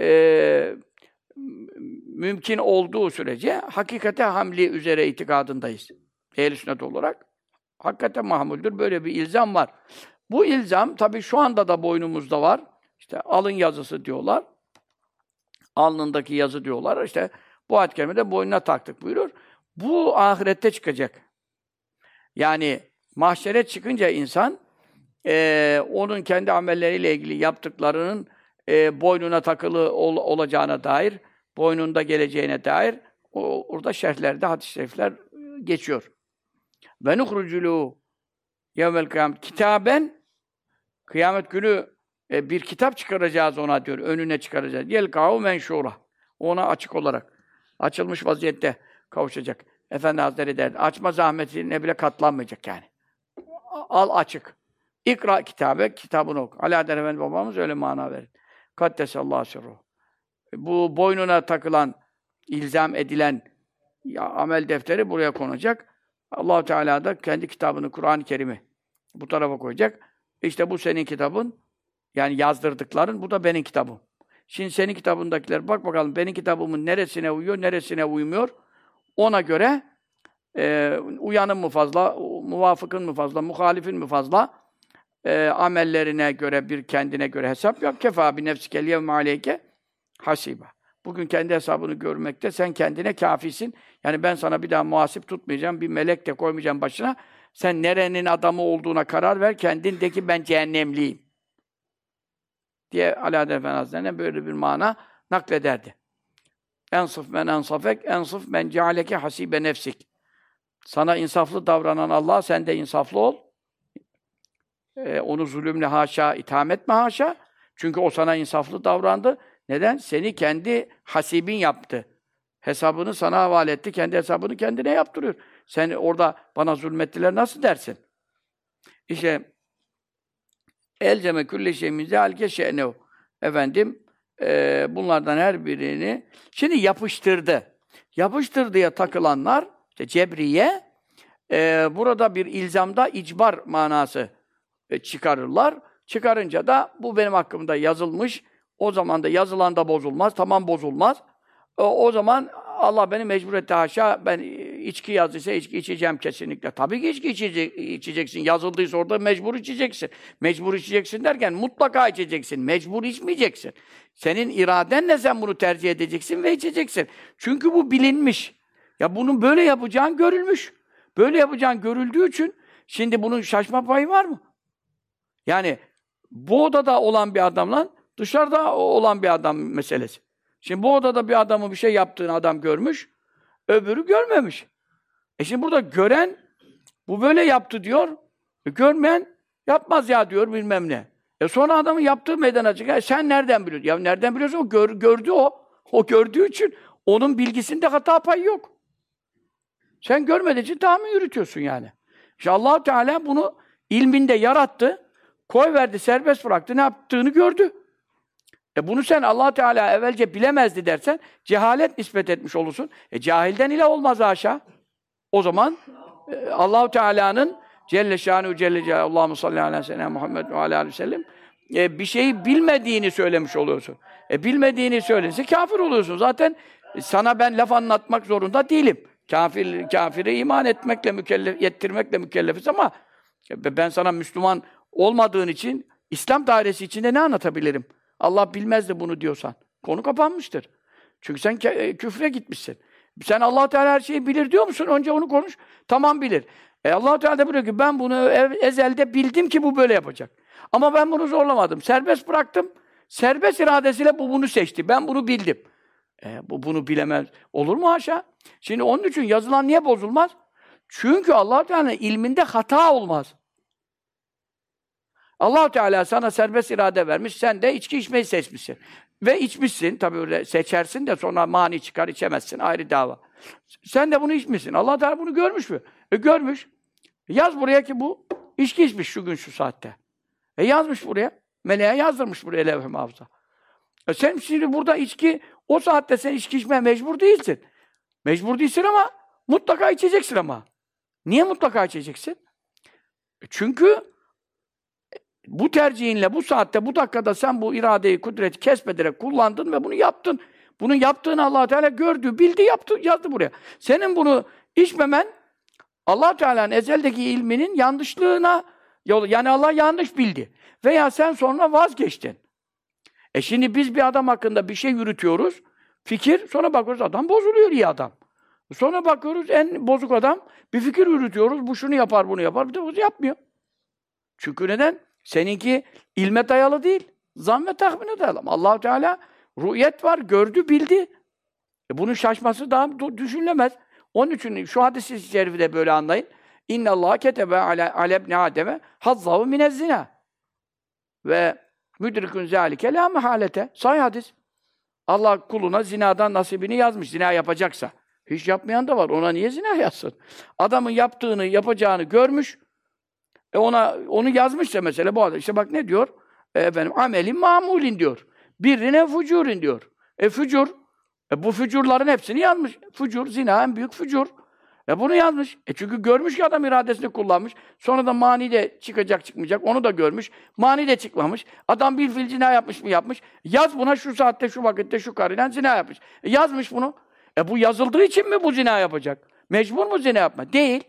mümkün olduğu sürece hakikate hamli üzere itikadındayız. Ehl-i sünnet olarak. Hakikaten mahmuldür. Böyle bir ilzam var. Bu ilzam tabii şu anda da boynumuzda var. İşte alın yazısı diyorlar. Alnındaki yazı diyorlar. İşte bu ayet-i kerimede boynuna taktık buyurur. Bu ahirette çıkacak. Yani mahşere çıkınca insan onun kendi amelleriyle ilgili yaptıklarının boynuna takılı olacağına dair, boynunda geleceğine dair orada şerhlerde hadis-i şerifler geçiyor. Ve nuhruculu yevmel kıyamet kitaben, kıyamet günü bir kitap çıkaracağız ona diyor, önüne çıkaracağız. Yelkâhu menşûrah. Ona açık olarak, açılmış vaziyette kavuşacak. Efendi Hazretleri derdi. Açma zahmetine bile katlanmayacak yani. Al açık. İkra kitabe, kitabını oku. Alaeddin Efendi babamız öyle mana verir. Kaddesallahu sirruhu. Bu boynuna takılan, ilzam edilen amel defteri buraya konacak. Allah-u Teala da kendi kitabını, Kur'an-ı Kerim'i bu tarafa koyacak. İşte bu senin kitabın, yani yazdırdıkların, bu da benim kitabım. Şimdi senin kitabındakiler, bak bakalım benim kitabımın neresine uyuyor, neresine uymuyor. Ona göre uyanın mı fazla, muvafıkın mı fazla, muhalifin mi fazla, amellerine göre, bir kendine göre hesap yap. Kefa bi nefsikel yevme aleyke hasiba. Bugün kendi hesabını görmekte sen kendine kâfisin. Yani ben sana bir daha muhasip tutmayacağım, bir melek de koymayacağım başına. Sen nerenin adamı olduğuna karar ver, kendindeki ben cehennemliyim diye Alaeddin Efendi Hazretleri'ne böyle bir mana naklederdi. Ensıf men ensafek, ensıf men cealeke hasibe nefsik. Sana insaflı davranan Allah, sen de insaflı ol. Onu zulümle haşa, itham etme haşa. Çünkü o sana insaflı davrandı. Neden? Seni kendi hasibin yaptı. Hesabını sana havale etti, kendi hesabını kendine yaptırıyor. Sen orada bana zulmettiler nasıl dersin? İşte elceme külli şeyin zâlike şe'nehu. Efendim, bunlardan her birini şimdi yapıştırdı. Yapıştırdıya takılanlar, işte cebriye, burada bir ilzamda icbar manası çıkarırlar. Çıkarınca da bu benim hakkımda yazılmış. O zaman da yazılan da bozulmaz, tamam bozulmaz. O zaman Allah beni mecbur etti haşa, ben içki yazdıysa içki içeceğim kesinlikle. Tabii ki içki içeceksin. Yazıldıysa orada mecbur içeceksin. Mecbur içeceksin derken mutlaka içeceksin. Mecbur içmeyeceksin. Senin iradenle sen bunu tercih edeceksin ve içeceksin. Çünkü bu bilinmiş. Ya bunun böyle yapacağın görülmüş. Böyle yapacağın görüldüğü için şimdi bunun şaşma payı var mı? Yani bu odada olan bir adamla dışarıda olan bir adam meselesi. Şimdi bu odada bir adamın bir şey yaptığını adam görmüş, öbürü görmemiş. Şimdi burada gören, bu böyle yaptı diyor, görmeyen yapmaz ya diyor bilmem ne. Sonra adamın yaptığı meydana çıkıyor. Sen nereden biliyorsun? Ya nereden biliyorsun? O gördü o. O gördüğü için onun bilgisinde hata payı yok. Sen görmediğin için tahmin yürütüyorsun yani. İşte Allah-u Teala bunu ilminde yarattı, koyverdi, serbest bıraktı, ne yaptığını gördü. Bunu sen Allah Teala evvelce bilemezdi dersen cehalet nispet etmiş olursun. Cahilden ilah olmaz haşa. O zaman Allahu Teala'nın Celle Şanuhu Celle Celaluhu Allahumme salli ala seyyidina Muhammed ve aleyhi ve sellem bir şeyi bilmediğini söylemiş oluyorsun. Bilmediğini söylenirse kafir oluyorsun. Zaten sana ben laf anlatmak zorunda değilim. Kafiri iman etmekle yettirmekle mükellefiz ama ben sana Müslüman olmadığın için İslam dairesi içinde ne anlatabilirim? Allah bilmezdi bunu diyorsan. Konu kapanmıştır. Çünkü sen küfre gitmişsin. Sen Allah Teala her şeyi bilir diyor musun? Önce onu konuş. Tamam bilir. Allah Teala da buyuruyor ki ben bunu ezelde bildim ki bu böyle yapacak. Ama ben bunu zorlamadım. Serbest bıraktım. Serbest iradesiyle bu bunu seçti. Ben bunu bildim. Bu bunu bilemez. Olur mu haşa? Şimdi onun için yazılan niye bozulmaz? Çünkü Allah Teala'nın ilminde hata olmaz. Allah Teala sana serbest irade vermiş, sen de içki içmeyi seçmişsin. Ve içmişsin, tabii öyle seçersin de sonra mani çıkar, içemezsin, ayrı dava. Sen de bunu içmişsin. Allah Teala bunu görmüş mü? Görmüş. Yaz buraya ki bu içki içmiş şu gün şu saatte. Yazmış buraya. Meleğe yazdırmış buraya levh-i mahfuza. Sen şimdi burada içki, o saatte sen içki içmeye mecbur değilsin. Mecbur değilsin ama mutlaka içeceksin ama. Niye mutlaka içeceksin? Çünkü bu tercihinle, bu saatte, bu dakikada sen bu iradeyi, kudreti kesmederek kullandın ve bunu yaptın. Bunun yaptığını Allah Teala gördü, bildi, yaptı, yazdı buraya. Senin bunu içmemen, Allah Teala'nın ezeldeki ilminin yanlışlığına yol, yani Allah yanlış bildi. Veya sen sonra vazgeçtin. Şimdi biz bir adam hakkında bir şey yürütüyoruz, fikir, sonra bakıyoruz adam bozuluyor iyi adam. Sonra bakıyoruz en bozuk adam, bir fikir yürütüyoruz, bu şunu yapar, bunu yapar, bir de bu yapmıyor. Çünkü neden? Seninki ilme dayalı değil, zan ve tahmine dayalı. Allah-u Teala rü'yet var, gördü, bildi. Bunun şaşması daha düşünülemez. Onun için şu hadis-i şerifi de böyle anlayın. İnne Allah ketebe ale ibn Adem'e hazzahu minezzina ve müdrikun zâlike lâ mehalete. Sahih hadis. Allah kuluna zinadan nasibini yazmış, zina yapacaksa. Hiç yapmayan da var. Ona niye zina yazsın? Adamın yaptığını, yapacağını görmüş. Onu yazmışsa mesela bu adam. İşte bak ne diyor? Amelin mamulin diyor. Birine fucurin diyor. Fücur. Bu fücurların hepsini yazmış. Fücur, zina en büyük fücur. Bunu yazmış. Çünkü görmüş ki adam iradesini kullanmış. Sonra da mani de çıkacak çıkmayacak. Onu da görmüş. Mani de çıkmamış. Adam bilfil zina yapmış mı yapmış. Yaz buna şu saatte, şu vakitte, şu karıyla zina yapmış. Yazmış bunu. Bu yazıldığı için mi bu zina yapacak? Mecbur mu zina yapma? Değil.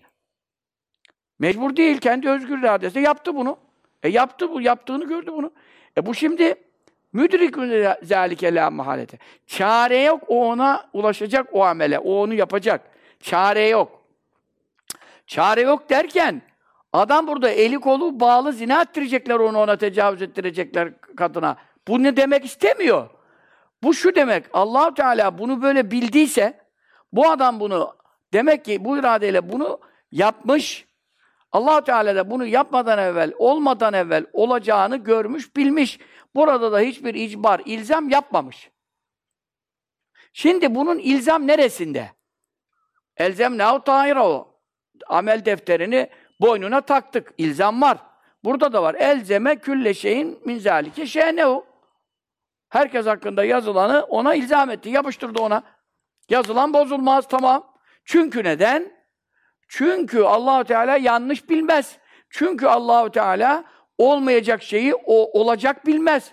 Mecbur değil. Kendi özgür iradesi yaptı bunu. Yaptı bu. Yaptığını gördü bunu. Bu şimdi müdrikün zâlike lâ mahalete. Çare yok. O ona ulaşacak o amele. O onu yapacak. Çare yok. Çare yok derken adam burada eli kolu bağlı zina ettirecekler onu, ona tecavüz ettirecekler kadına. Bu ne demek istemiyor? Bu şu demek. Allah-u Teala bunu böyle bildiyse bu adam bunu demek ki bu iradeyle bunu yapmış. Allah-u Teala da bunu yapmadan evvel, olmadan evvel olacağını görmüş, bilmiş. Burada da hiçbir icbar, ilzam yapmamış. Şimdi bunun ilzam neresinde? Elzemnâhu ta'irahu. Amel defterini boynuna taktık. İlzam var. Burada da var. Elzeme külle şeyin min zâlike şeynehu. Herkes hakkında yazılanı ona ilzam etti. Yapıştırdı ona. Yazılan bozulmaz, tamam. Çünkü neden? Çünkü Allah-u Teala yanlış bilmez. Çünkü Allah-u Teala olmayacak şeyi olacak bilmez.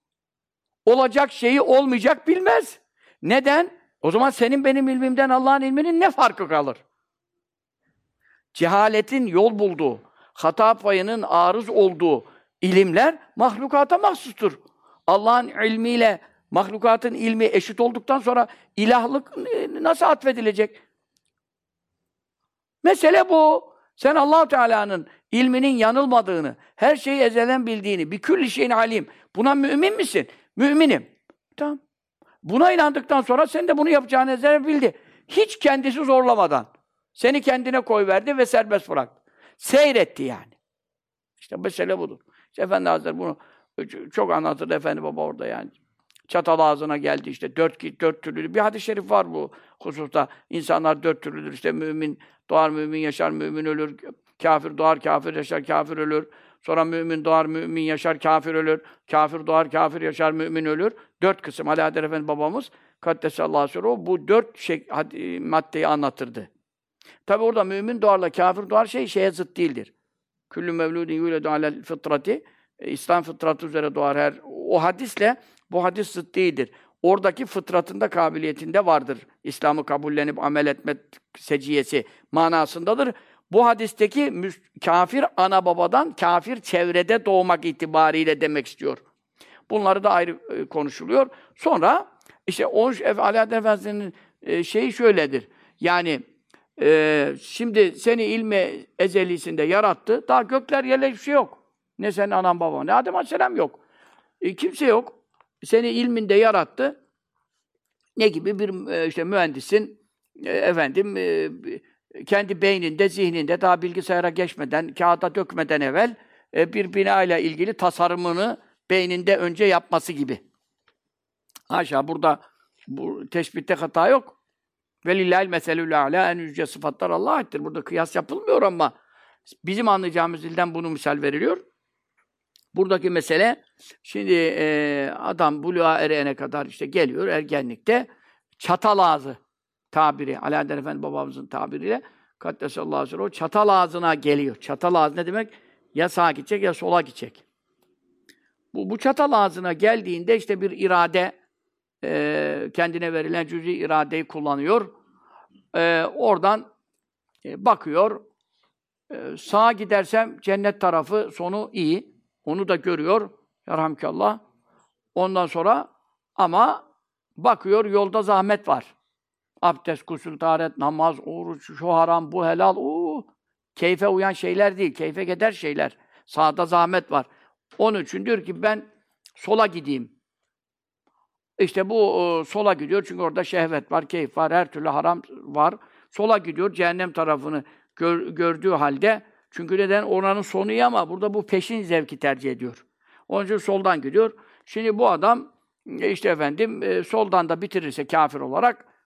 Olacak şeyi olmayacak bilmez. Neden? O zaman senin benim ilmimden Allah'ın ilminin ne farkı kalır? Cehaletin yol bulduğu, hata payının arız olduğu ilimler mahlukata mahsustur. Allah'ın ilmiyle mahlukatın ilmi eşit olduktan sonra ilahlık nasıl atfedilecek? Mesele bu. Sen Allah-u Teala'nın ilminin yanılmadığını, her şeyi ezelden bildiğini, bir külli şeyin alim. Buna mümin misin? Müminim. Tamam. Buna inandıktan sonra sen de bunu yapacağını ezelden bildi. Hiç kendisi zorlamadan. Seni kendine koyverdi ve serbest bıraktı. Seyretti yani. İşte mesele budur. İşte Efendi Hazretleri bunu çok anlatırdı Efendi Baba orada yani. Çatal ağzına geldi işte dört türlü. Bir hadis-i şerif var bu hususta. İnsanlar dört türlüdür. İşte mümin doğar, mümin yaşar, mümin ölür. Kafir doğar, kafir yaşar, kafir ölür. Sonra mümin doğar, mümin yaşar, kafir ölür. Kafir doğar, kafir yaşar, mümin ölür. Dört kısım. Ali Adel Efendi babamız Kaddesallahu aleyhi bu dört maddeyi anlatırdı. Tabi orada mümin doğarla kafir doğar şeye zıt değildir. Küllü mevludin yuledu alel fıtrati. İslam fıtratı üzere doğar her. O hadisle bu hadis zıt değildir. Oradaki fıtratında, kabiliyetinde vardır. İslam'ı kabullenip amel etme seciyesi manasındadır. Bu hadisteki kafir ana babadan kafir çevrede doğmak itibariyle demek istiyor. Bunları da ayrı konuşuluyor. Sonra işte Ali Adel Efendisi'nin şeyi şöyledir. Yani şimdi seni ilmi ezelisinde yarattı. Daha gökler yerler hiçbir şey yok. Ne senin anan baban, ne Adem Aleyhisselam yok. Kimse yok. Seni ilminde yarattı. Ne gibi bir işte mühendisin kendi beyninde, zihninde daha bilgisayara geçmeden, kağıda dökmeden evvel bir bina ile ilgili tasarımını beyninde önce yapması gibi. Haşa burada bu teşbihte hata yok. Velillahil meselül âlâ, en yüce sıfatlar Allah'a aittir. Burada kıyas yapılmıyor ama bizim anlayacağımız dilden bunu misal veriliyor. Buradaki mesele, şimdi adam buluğa erene kadar işte geliyor ergenlikte, çatal ağzı tabiri, Ali Adel Efendi babamızın tabiriyle, Kaddesallahu aleyhi ve sellem, o çatal ağzına geliyor. Çatal ağzı ne demek? Ya sağa gidecek ya sola gidecek. Bu çatal ağzına geldiğinde işte bir irade, kendine verilen cüz'i iradeyi kullanıyor. Oradan bakıyor, sağa gidersem cennet tarafı sonu iyi. Onu da görüyor. Yarhamkallah. Ondan sonra ama bakıyor yolda zahmet var. Abdest, gusül, taharet, namaz, oruç, şu haram, bu helal. Keyfe uyan şeyler değil. Keyfe gider şeyler. Sağda zahmet var. Onun için diyor ki ben sola gideyim. İşte bu sola gidiyor çünkü orada şehvet var, keyif var, her türlü haram var. Sola gidiyor cehennem tarafını gördüğü halde. Çünkü neden? Oranın sonu iyi ama burada bu peşin zevki tercih ediyor. Onun için soldan gidiyor. Şimdi bu adam işte soldan da bitirirse kafir olarak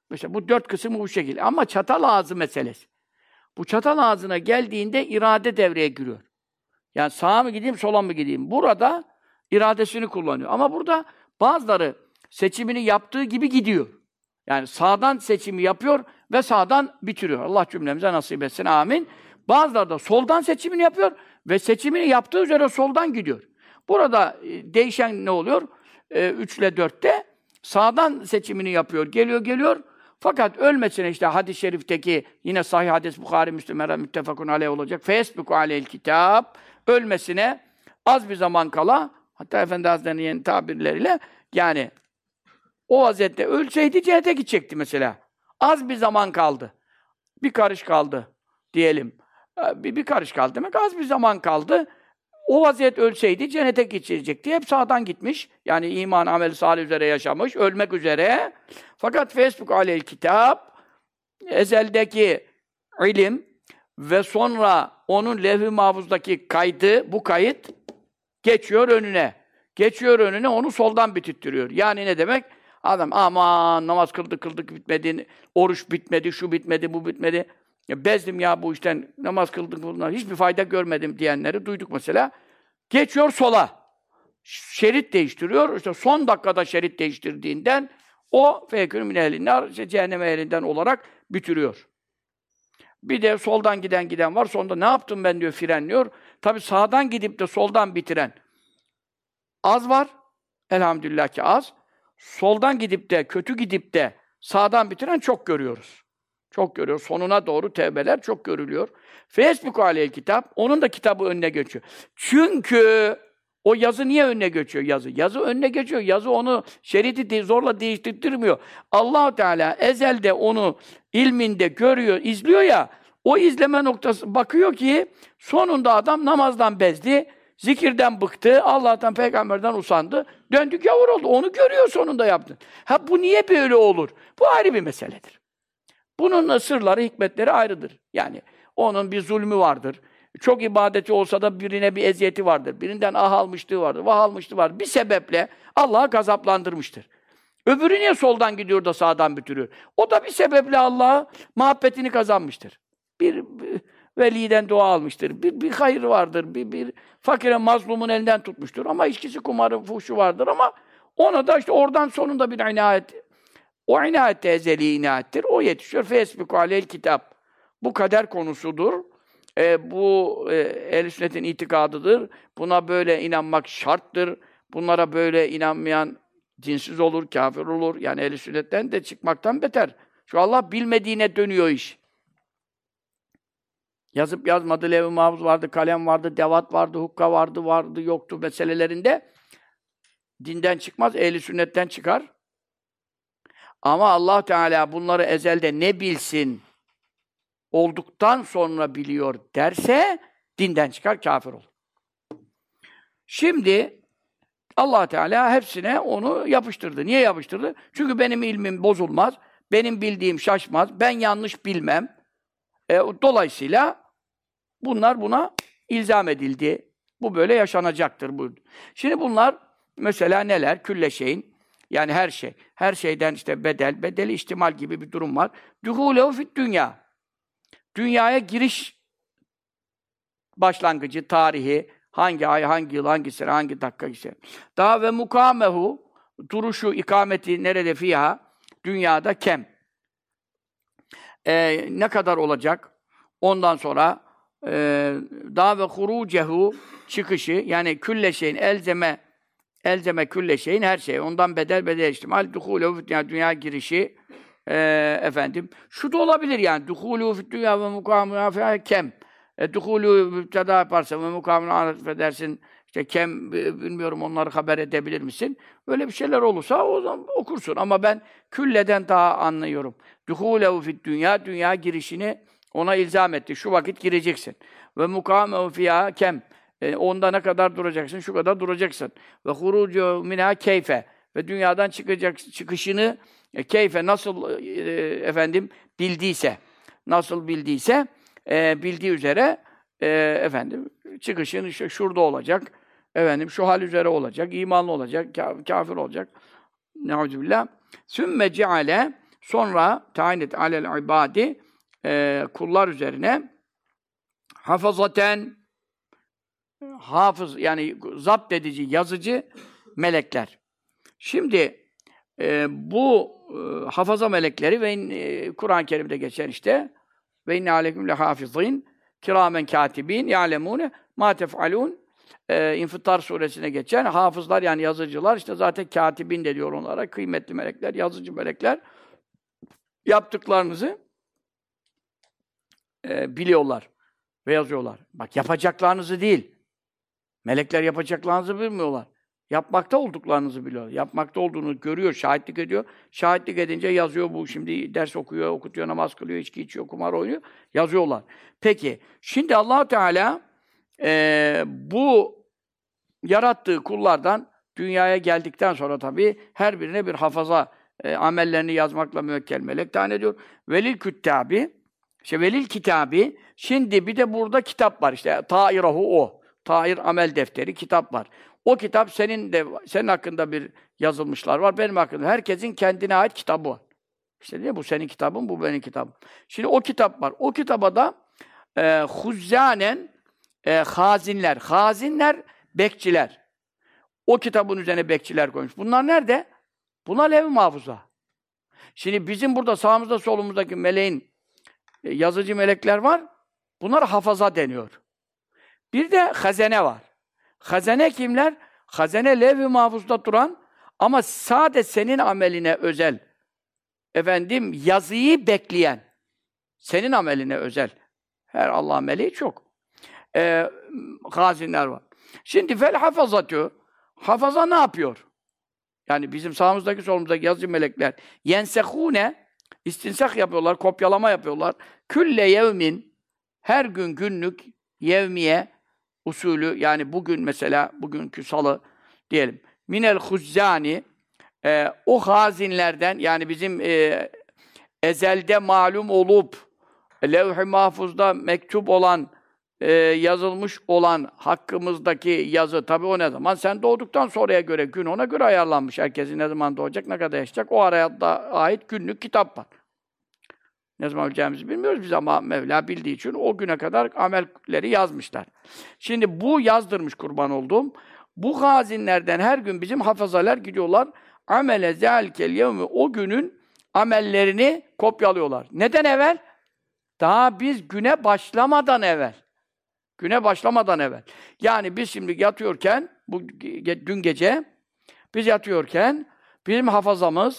Mesela bu 4 kısmı bu şekilde. Ama çatal ağzı meselesi. Bu çatal ağzına geldiğinde irade devreye giriyor. Yani sağa mı gideyim, sola mı gideyim? Burada iradesini kullanıyor. Ama burada bazıları seçimini yaptığı gibi gidiyor. Yani sağdan seçimi yapıyor ve sağdan bitiriyor. Allah cümlemize nasip etsin. Amin. Bazıları da soldan seçimini yapıyor ve seçimini yaptığı üzere soldan gidiyor. Burada değişen ne oluyor? 3 ile 4'te sağdan seçimini yapıyor. Geliyor. Fakat ölmesine işte hadis-i şerifteki yine sahih hadis Buhari Müslim'e müttefakun aleyh olacak. Fesbuku aleyhil kitap. Ölmesine az bir zaman kala, hatta Efendi Hazretleri'nin yeni tabirleriyle, yani o vaziyette ölseydi cennete gidecekti mesela. Az bir zaman kaldı. Bir karış kaldı diyelim. Bir karış kaldı demek, az bir zaman kaldı. O vaziyet ölseydi cennete gidecekti. Hep sağdan gitmiş. Yani iman, amel, salih üzere yaşamış. Ölmek üzere. Fakat Facebook aleyhil kitap, ezeldeki ilim ve sonra onun levh-i mahfuzdaki kaydı, bu kayıt geçiyor önüne. Geçiyor önüne, onu soldan bitirtiyor. Yani ne demek? Adam aman namaz kıldık bitmedi, oruç bitmedi, şu bitmedi, bu bitmedi. Ya bezdim ya bu işten, namaz kıldık bunlar, hiçbir fayda görmedim diyenleri duyduk mesela. Geçiyor sola. Şerit değiştiriyor. İşte son dakikada şerit değiştirdiğinden o fekür min ehlinden, cehennem ehlinden olarak bitiriyor. Bir de soldan giden var. Sonunda ne yaptım ben diyor, frenliyor. Tabii sağdan gidip de soldan bitiren az var. Elhamdülillah ki az. Soldan gidip de, kötü gidip de sağdan bitiren çok görüyoruz. Çok görüyoruz. Sonuna doğru tevbeler çok görülüyor. Facebook aleyhil kitap, onun da kitabı önüne geçiyor. Çünkü o yazı niye önüne geçiyor yazı? Yazı önüne geçiyor. Yazı onu şeridi zorla değiştirmiyor. Allah-u Teala ezelde onu ilminde görüyor, izliyor ya, o izleme noktası bakıyor ki sonunda adam namazdan bezdi, zikirden bıktı, Allah'tan, peygamberden usandı, döndü gavur oldu. Onu görüyor, sonunda yaptı. Ha bu niye böyle olur? Bu ayrı bir meseledir. Bunun sırları, hikmetleri ayrıdır. Yani onun bir zulmü vardır. Çok ibadeti olsa da birine bir eziyeti vardır. Birinden ah almışlığı vardır, vah almışlığı vardır. Bir sebeple Allah'ı gazaplandırmıştır. Öbürü niye soldan gidiyor da sağdan bitiriyor? O da bir sebeple Allah'a muhabbetini kazanmıştır. Bir veliden dua almıştır. Bir hayır vardır. Bir fakire, mazlumun elinden tutmuştur. Ama içkisi, kumarı, fuhşu vardır ama ona da işte oradan sonunda bir inayet. O inayet de ezeli inayettir. O yetişiyor. Fesbiku aleyhil kitap. Bu kader konusudur. Bu ehl-i sünnetin itikadıdır. Buna böyle inanmak şarttır. Bunlara böyle inanmayan dinsiz olur, kafir olur. Yani ehl-i sünnetten de çıkmaktan beter. Şu Allah bilmediğine dönüyor iş. Yazıp yazmadı, levh-i mahfuz vardı, kalem vardı, devat vardı, hukka vardı, yoktu meselelerinde dinden çıkmaz, ehl-i sünnetten çıkar. Ama Allah Teala bunları ezelde ne bilsin, olduktan sonra biliyor derse dinden çıkar, kafir olur. Şimdi Allah Teala hepsine onu yapıştırdı. Niye yapıştırdı? Çünkü benim ilmim bozulmaz, benim bildiğim şaşmaz, ben yanlış bilmem. Dolayısıyla bunlar buna ilzam edildi. Bu böyle yaşanacaktır. Şimdi bunlar mesela neler? Külle şeyin, yani her şey. Her şeyden işte bedeli ihtimal gibi bir durum var. Duhulehu fit dünya. Dünyaya giriş başlangıcı, tarihi, hangi ay, hangi yıl, hangi sene, hangi dakika ise. Daha ve mukamehu, duruşu, ikameti nerede fiha? Dünyada kem. Ne kadar olacak? Ondan sonra daha ve hurucehu, çıkışı, yani külle şeyin elzeme külle şeyin, her şey. Ondan bedel ihtimal. Duhulehu dünya girişi, efendim. Şu da olabilir yani. Duhulehu fit dünya ve mukamına fiha kem. Duhulehu müpteda yaparsa ve mukamına affedersin. İşte kem, bilmiyorum, onları haber edebilir misin? Böyle bir şeyler olursa o zaman okursun. Ama ben külleden daha anlıyorum. Duhulehu fit dünya girişini ona ilzam etti. Şu vakit gireceksin. Ve mukamehu fiha kem. Onda ne kadar duracaksın? Şu kadar duracaksın. Ve hurucu minha keyfe. Ve dünyadan çıkışını keyfe nasıl bildiyse bildiği üzere efendim çıkışın işte şurada olacak. Efendim şu hal üzere olacak, imanlı olacak, kafir olacak. Neuzübillah. Sümme ceale, Sonra tayin alel ibadi kullar üzerine hafazaten hafız yani zapt edici, yazıcı melekler. Şimdi bu hafaza melekleri ve Kur'an-ı Kerim'de geçen işte ve inne aleyküm lehafizîn kiramen katibîn ya'lemûne mâ tef'alûn. İnfitar suresine geçen hafızlar yani yazıcılar işte zaten katibin de diyor onlara kıymetli melekler, yazıcı melekler yaptıklarınızı biliyorlar ve yazıyorlar. Bak yapacaklarınızı değil. Melekler yapacaklarınızı bilmiyorlar. Yapmakta olduklarınızı biliyorlar. Yapmakta olduğunu görüyor, şahitlik ediyor. Şahitlik edince yazıyor bu. Şimdi ders okuyor, okutuyor, namaz kılıyor, içki içiyor, kumar oynuyor. Yazıyorlar. Peki, şimdi Allah Teala bu yarattığı kullardan dünyaya geldikten sonra tabii her birine bir hafaza amellerini yazmakla müvekkel melek tayin ediyor. Velil küttabi, işte velil kitabi, şimdi bir de burada kitap var işte. Tairahu o. Tair amel defteri, kitap var. O kitap senin hakkında bir yazılmışlar var, benim hakkında. Herkesin kendine ait kitabı var. İşte diyor, bu senin kitabın, bu benim kitabım. Şimdi o kitap var. O kitaba da huzzanen hazinler. Hazinler, bekçiler. O kitabın üzerine bekçiler koymuş. Bunlar nerede? Bunlar levh-i mahfuza. Şimdi bizim burada sağımızda solumuzdaki meleğin yazıcı melekler var. Bunlar hafaza deniyor. Bir de hazene var. Hazene kimler? Hazene levh-i mahfuzda duran ama sadece senin ameline özel yazıyı bekleyen senin ameline özel. Her Allah meleği çok. Hazinler var. Şimdi fel hafazatü hafaza ne yapıyor? Yani bizim sağımızdaki solumuzdaki yazıcı melekler yensehune istinsak yapıyorlar, kopyalama yapıyorlar. Külle yevmin her gün günlük yevmiye usulü yani bugün mesela bugünkü salı diyelim. Minel huzzani o hazinlerden yani bizim ezelde malum olup levh-i mahfuzda mektup olan yazılmış olan hakkımızdaki yazı tabii o ne zaman? Sen doğduktan sonraya göre gün ona göre ayarlanmış. Herkesin ne zaman doğacak, ne kadar yaşayacak o araya da ait günlük kitap var. Ne zaman öleceğimizi bilmiyoruz biz ama Mevla bildiği için o güne kadar amelleri yazmışlar. Şimdi bu yazdırmış kurban olduğum. Bu hazinlerden her gün bizim hafazalar gidiyorlar. Amele zelkel yevmi o günün amellerini kopyalıyorlar. Neden evvel? Daha biz güne başlamadan evvel. Güne başlamadan evvel. Yani biz şimdi yatıyorken, dün gece biz yatıyorken bizim hafazamız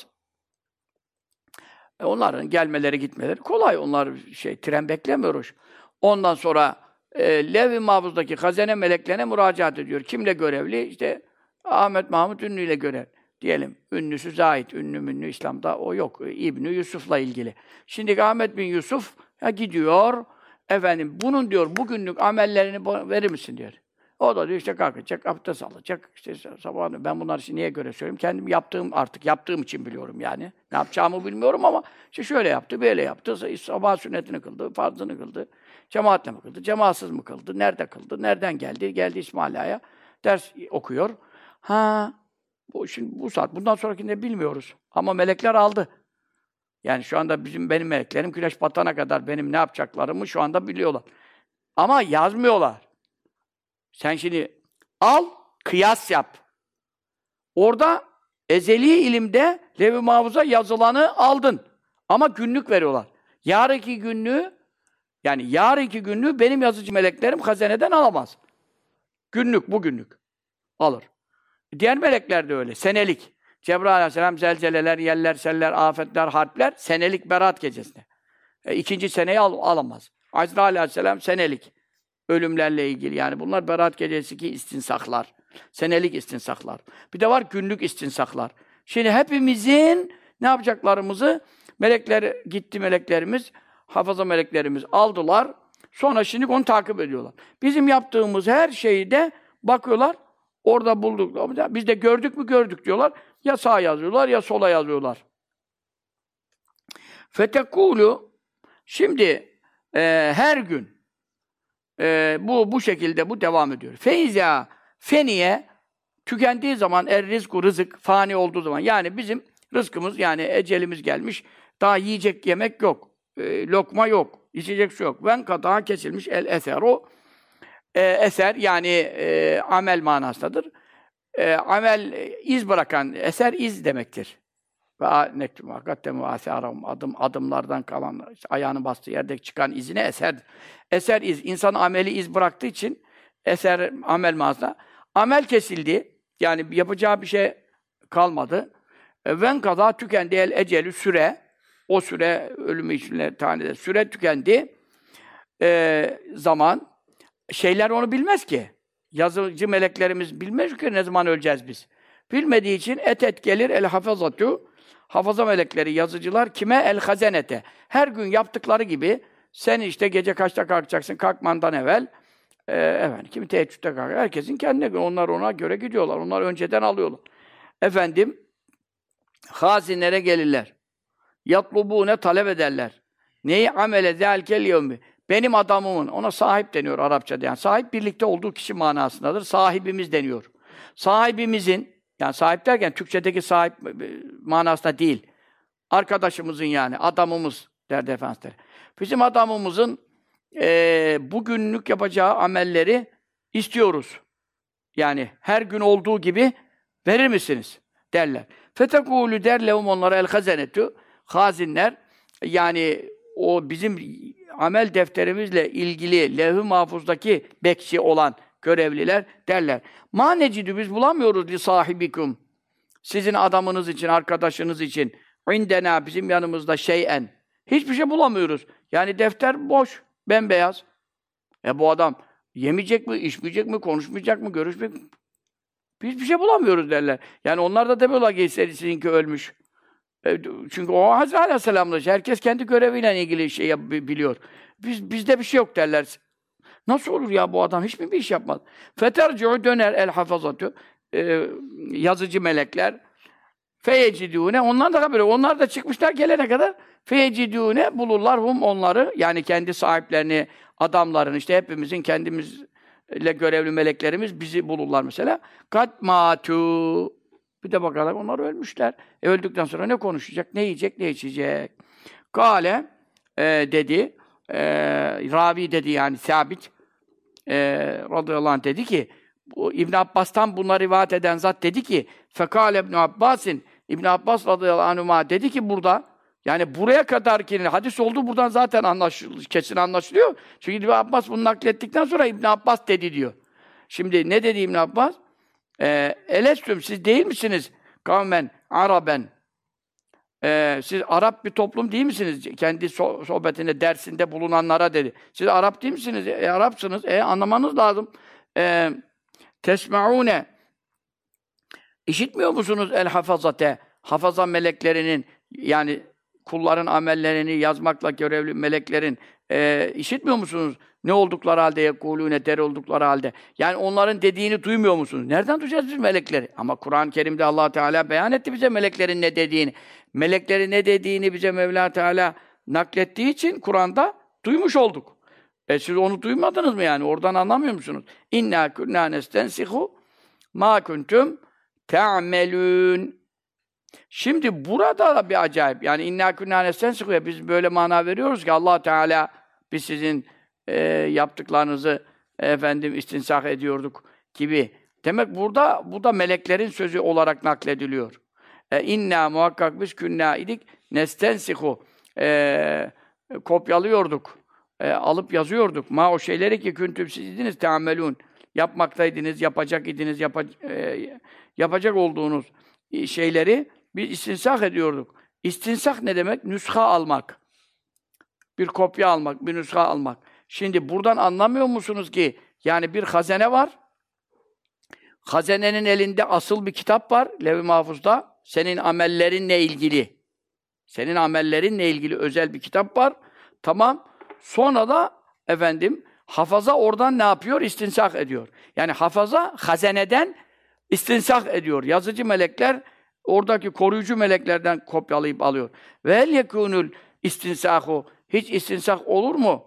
onların gelmeleri gitmeleri kolay. Onlar tren beklemiyoruz. Ondan sonra levh-i mahfuzdaki hazine meleklerine müracaat ediyor. Kimle görevli? İşte Ahmet Mahmut Ünlü ile görev. Diyelim ünlüsü Zahid, ünlü İslam'da o yok. İbni Yusuf'la ilgili. Şimdi Ahmet bin Yusuf gidiyor. Bunun diyor bugünlük amellerini verir misin diyor. O da diyor işte kalkacak, abdest alacak. İşte sabah ben bunları şimdi niye göre söylüyorum? Kendim yaptığım için biliyorum yani. Ne yapacağımı bilmiyorum ama işte şöyle yaptı, böyle yaptı. Sabah sünnetini kıldı, farzını kıldı. Cemaatle mi kıldı, cemaatsız mı kıldı? Nerede kıldı? Nereden geldi? Geldi İsmaila'ya. Ders okuyor. Şimdi bu saat, bundan sonrakinde bilmiyoruz. Ama melekler aldı. Yani şu anda benim meleklerim güneş batana kadar benim ne yapacaklarımı şu anda biliyorlar. Ama yazmıyorlar. Sen şimdi al, kıyas yap. Orada ezeli ilimde levh-i mahfuza yazılanı aldın. Ama günlük veriyorlar. Yarınki günlüğü benim yazıcı meleklerim hazineden alamaz. Bugünlük alır. Diğer melekler de öyle, senelik. Cebrail aleyhisselam zelzeleler, yeller, seller, afetler, harpler senelik berat gecesinde. İkinci seneyi alamaz. Azrail aleyhisselam senelik. Ölümlerle ilgili yani bunlar berat gecesindeki istinsaklar. Senelik istinsaklar. Bir de var günlük istinsaklar. Şimdi hepimizin ne yapacaklarımızı meleklerimiz, hafaza meleklerimiz aldılar. Sonra şimdi onu takip ediyorlar. Bizim yaptığımız her şeyi de bakıyorlar. Orada bulduk. Biz de gördük mü gördük diyorlar. Ya sağa yazıyorlar ya sola yazıyorlar. Fetekûlü şimdi her gün bu şekilde bu devam ediyor. Feyza feniye tükendiği zaman rızık fani olduğu zaman yani bizim rızkımız yani ecelimiz gelmiş Daha yiyecek yemek yok. Lokma yok. İçecek su yok. Ven kata'a kesilmiş el eseru. Eser yani amel manasındadır. Amel iz bırakan, eser iz demektir. Ve nektum hakkatem ve asarum adımlardan kalan, işte ayağını bastığı yerde çıkan izine eser. Eser iz. İnsan ameli iz bıraktığı için eser amel manasında. Amel kesildi. Yani yapacağı bir şey kalmadı. Ven kadâ tükendi el ecelü süre. O süre ölümü için tanede süre tükendi. Zaman şeyler onu bilmez ki. Yazıcı meleklerimiz bilmez ki ne zaman öleceğiz biz. Bilmediği için et gelir el hafazatu. Hafaza melekleri, yazıcılar kime? El hazenete. Her gün yaptıkları gibi sen işte gece kaçta kalkacaksın kalkmandan evvel efendim kimi teheccüde kalkar. Herkesin kendine göre. Onlar ona göre gidiyorlar. Onlar önceden alıyorlar. Efendim hazinlere gelirler. Yatlubune talep ederler. Neyi amele zelkel yevmi? Benim adamımın, ona sahip deniyor Arapçada. Yani sahip birlikte olduğu kişi manasındadır. Sahibimiz deniyor. Sahibimizin, yani sahip derken Türkçedeki sahip manasında değil. Arkadaşımızın yani, adamımız derdi Efendimiz. Bizim adamımızın bugünlük yapacağı amelleri istiyoruz. Yani her gün olduğu gibi verir misiniz? Derler. Fetekûlü derlehum onlara el hazenetü. Hazinler, yani o bizim amel defterimizle ilgili levh-i mahfuzdaki bekçi olan görevliler derler. Ma necidü biz bulamıyoruz li sahibikum. Sizin adamınız için, arkadaşınız için indena bizim yanımızda şeyen. Hiçbir şey bulamıyoruz. Yani defter boş, bembeyaz. Bu adam yemeyecek mi, içmeyecek mi, konuşmayacak mı, görüşmeyecek mi? Hiçbir şey bulamıyoruz derler. Yani onlar da demiyorlar ki sizinki ölmüş. Çünkü o Hazreti Aleyhisselam'la herkes kendi göreviyle ilgili şey biliyor. Bizde bir şey yok derler. Nasıl olur ya bu adam hiçbir bir iş yapmaz. Feterci'u döner el hafazatü yazıcı melekler. Feyecidûne onlar da böyle. Onlar da çıkmışlar gelene kadar feyecidûne bulurlar onları yani kendi sahiplerini, adamlarını işte hepimizin kendimizle görevli meleklerimiz bizi bulurlar mesela. Kat matu. Bir de bakarlar onlar ölmüşler. Öldükten sonra ne konuşacak, ne yiyecek, ne içecek? Kale dedi, ravi dedi yani Sabit radıyallahu anh dedi ki bu İbn Abbas'tan bunları rivayet eden zat dedi ki fekale İbn Abbas'in İbn Abbas radıyallahu anhuma dedi ki burada yani buraya kadar ki hadis oldu buradan zaten kesin anlaşılıyor. Çünkü İbn Abbas bunu naklettikten sonra İbn Abbas dedi diyor. Şimdi ne dedi İbn Abbas? Elestüm siz değil misiniz? Kavmen, Araben. Siz Arap bir toplum değil misiniz? Kendi sohbetinde, dersinde bulunanlara dedi. Siz Arap değil misiniz? Arapsınız. Anlamanız lazım. Tesma'une. İşitmiyor musunuz el hafazate? Hafaza meleklerinin yani kulların amellerini yazmakla görevli meleklerin işitmiyor musunuz? Ne oldukları halde yekulûne der oldukları halde. Yani onların dediğini duymuyor musunuz? Nereden duyacağız biz melekleri? Ama Kur'an-ı Kerim'de Allah Teala beyan etti bize meleklerin ne dediğini. Meleklerin ne dediğini bize Mevla Teala naklettiği için Kur'an'da duymuş olduk. Siz onu duymadınız mı yani? Oradan anlamıyor musunuz? İnna kunnâ nestensihu mâ kuntum te'amelûn. Şimdi burada da bir acayip. Yani inna kunnâ nestensihu biz böyle mana veriyoruz ki Allah Teala biz sizin yaptıklarınızı istinsah ediyorduk gibi. Demek burada bu da meleklerin sözü olarak naklediliyor. İnna muhakkak biz künnâ idik nestensihu kopyalıyorduk. Alıp yazıyorduk. Ma o şeyleri ki küntüm sizdiniz teamelûn. Yapmaktaydınız, yapacak idiniz, yapacak olduğunuz şeyleri biz istinsah ediyorduk. İstinsah ne demek? Nüsha almak. Bir kopya almak, bir nüsha almak. Şimdi buradan anlamıyor musunuz ki yani bir hazine var. Hazinenin elinde asıl bir kitap var Levh-i Mahfuz'da. Senin amellerinle ilgili. Senin amellerinle ilgili özel bir kitap var. Tamam. Sonra da hafaza oradan ne yapıyor? İstinsah ediyor. Yani hafaza hazineden istinsah ediyor. Yazıcı melekler oradaki koruyucu meleklerden kopyalayıp alıyor. Ve el yekunul istinsahu. Hiç istinsah olur mu?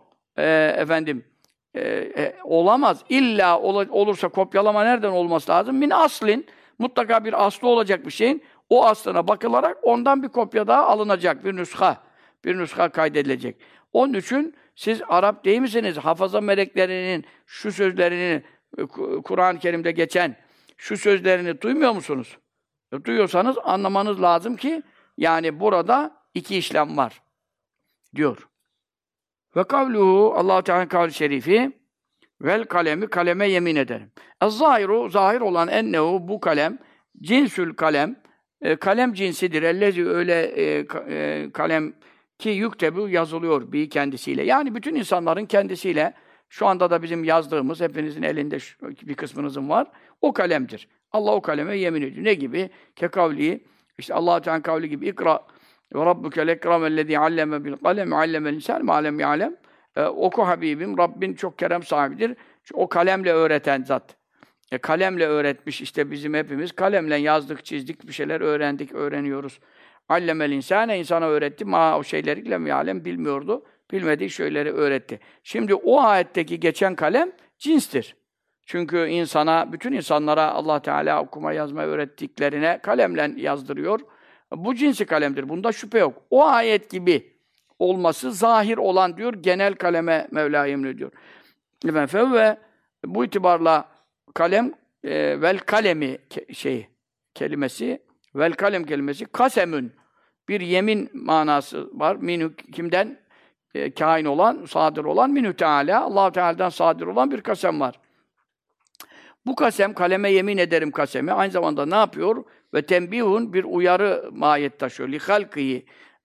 Olamaz. İlla olursa kopyalama nereden olması lazım? Min aslin. Mutlaka bir aslı olacak bir şeyin. O aslına bakılarak ondan bir kopya daha alınacak. Bir nüsha kaydedilecek. Onun için siz Arap değil misiniz? Hafaza meleklerinin şu sözlerini, Kur'an-ı Kerim'de geçen şu sözlerini duymuyor musunuz? Duyuyorsanız anlamanız lazım ki yani burada iki işlem var diyor. Ve kavluhu Allah Teala kavli şerifi vel kalemi kaleme yemin ederim. Ez-zahiru zahir olan ennehu bu kalem cinsül kalem kalem cinsidir. Ellezi öyle kalem ki yüktebu yazılıyor bir kendisiyle. Yani bütün insanların kendisiyle şu anda da bizim yazdığımız hepinizin elinde bir kısmınızın var. O kalemdir. Allah o kaleme yemin ediyor. Ne gibi? Kekavli işte Allah Teala kavli gibi ikra ve rabbukel ekremellezî alleme bil kalem allemel insan ma lem ya'lem. Oku Habibim, Rabbin çok kerem sahibidir. O kalemle öğreten zat. Kalemle öğretmiş işte bizim hepimiz. Kalemle yazdık, çizdik, bir şeyler öğrendik, öğreniyoruz. Allemel insane, insana öğretti. O şeyleri lem ya'lem bilmiyordu. Bilmediği şeyleri öğretti. Şimdi o ayetteki geçen kalem cinstir. Çünkü insana, bütün insanlara Allah Teala okuma yazma öğrettiklerine kalemle yazdırıyor. Bu cinsi kalemdir. Bunda şüphe yok. O ayet gibi olması zahir olan diyor, genel kaleme Mevla yemin ediyor. Ve bu itibarla kalem vel kalemi kelimesi vel kalem kelimesi kasemün bir yemin manası var. Minhu kimden? Kain olan, sadır olan minhu Teala. Allah Teala'dan sadır olan bir kasem var. Bu kasem, kaleme yemin ederim kasemi, aynı zamanda ne yapıyor? Ve tembihun bir uyarı mahiyet taşıyor. Lihalkihi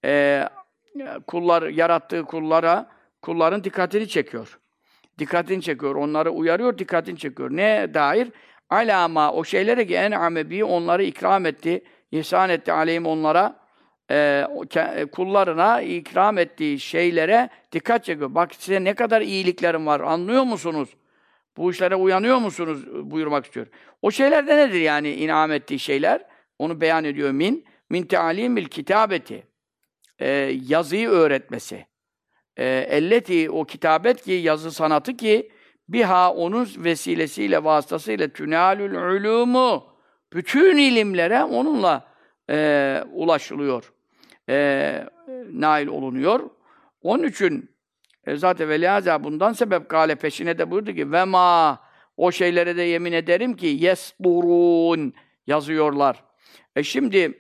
yarattığı kulların dikkatini çekiyor. Dikkatini çekiyor, onları uyarıyor, dikkatini çekiyor. Ne dair? Alama, o şeylere ki en'ame onları ikram etti, ihsan etti aleyhim onlara, kullarına ikram ettiği şeylere dikkat çekiyor. Bak size ne kadar iyiliklerim var, anlıyor musunuz? Bu işlere uyanıyor musunuz? Buyurmak istiyor. O şeyler de nedir yani inam ettiği şeyler? Onu beyan ediyor min tealimil kitabeti. Yazıyı öğretmesi. Elleti o kitabet ki yazı sanatı ki biha onun vesilesiyle vasıtasıyla tünalül ulumu bütün ilimlere onunla ulaşılıyor. Nail olunuyor. Onun için zaten velihaza bundan sebep gale peşine de buyurdu ki ve ma o şeylere de yemin ederim ki yesburun yazıyorlar. Şimdi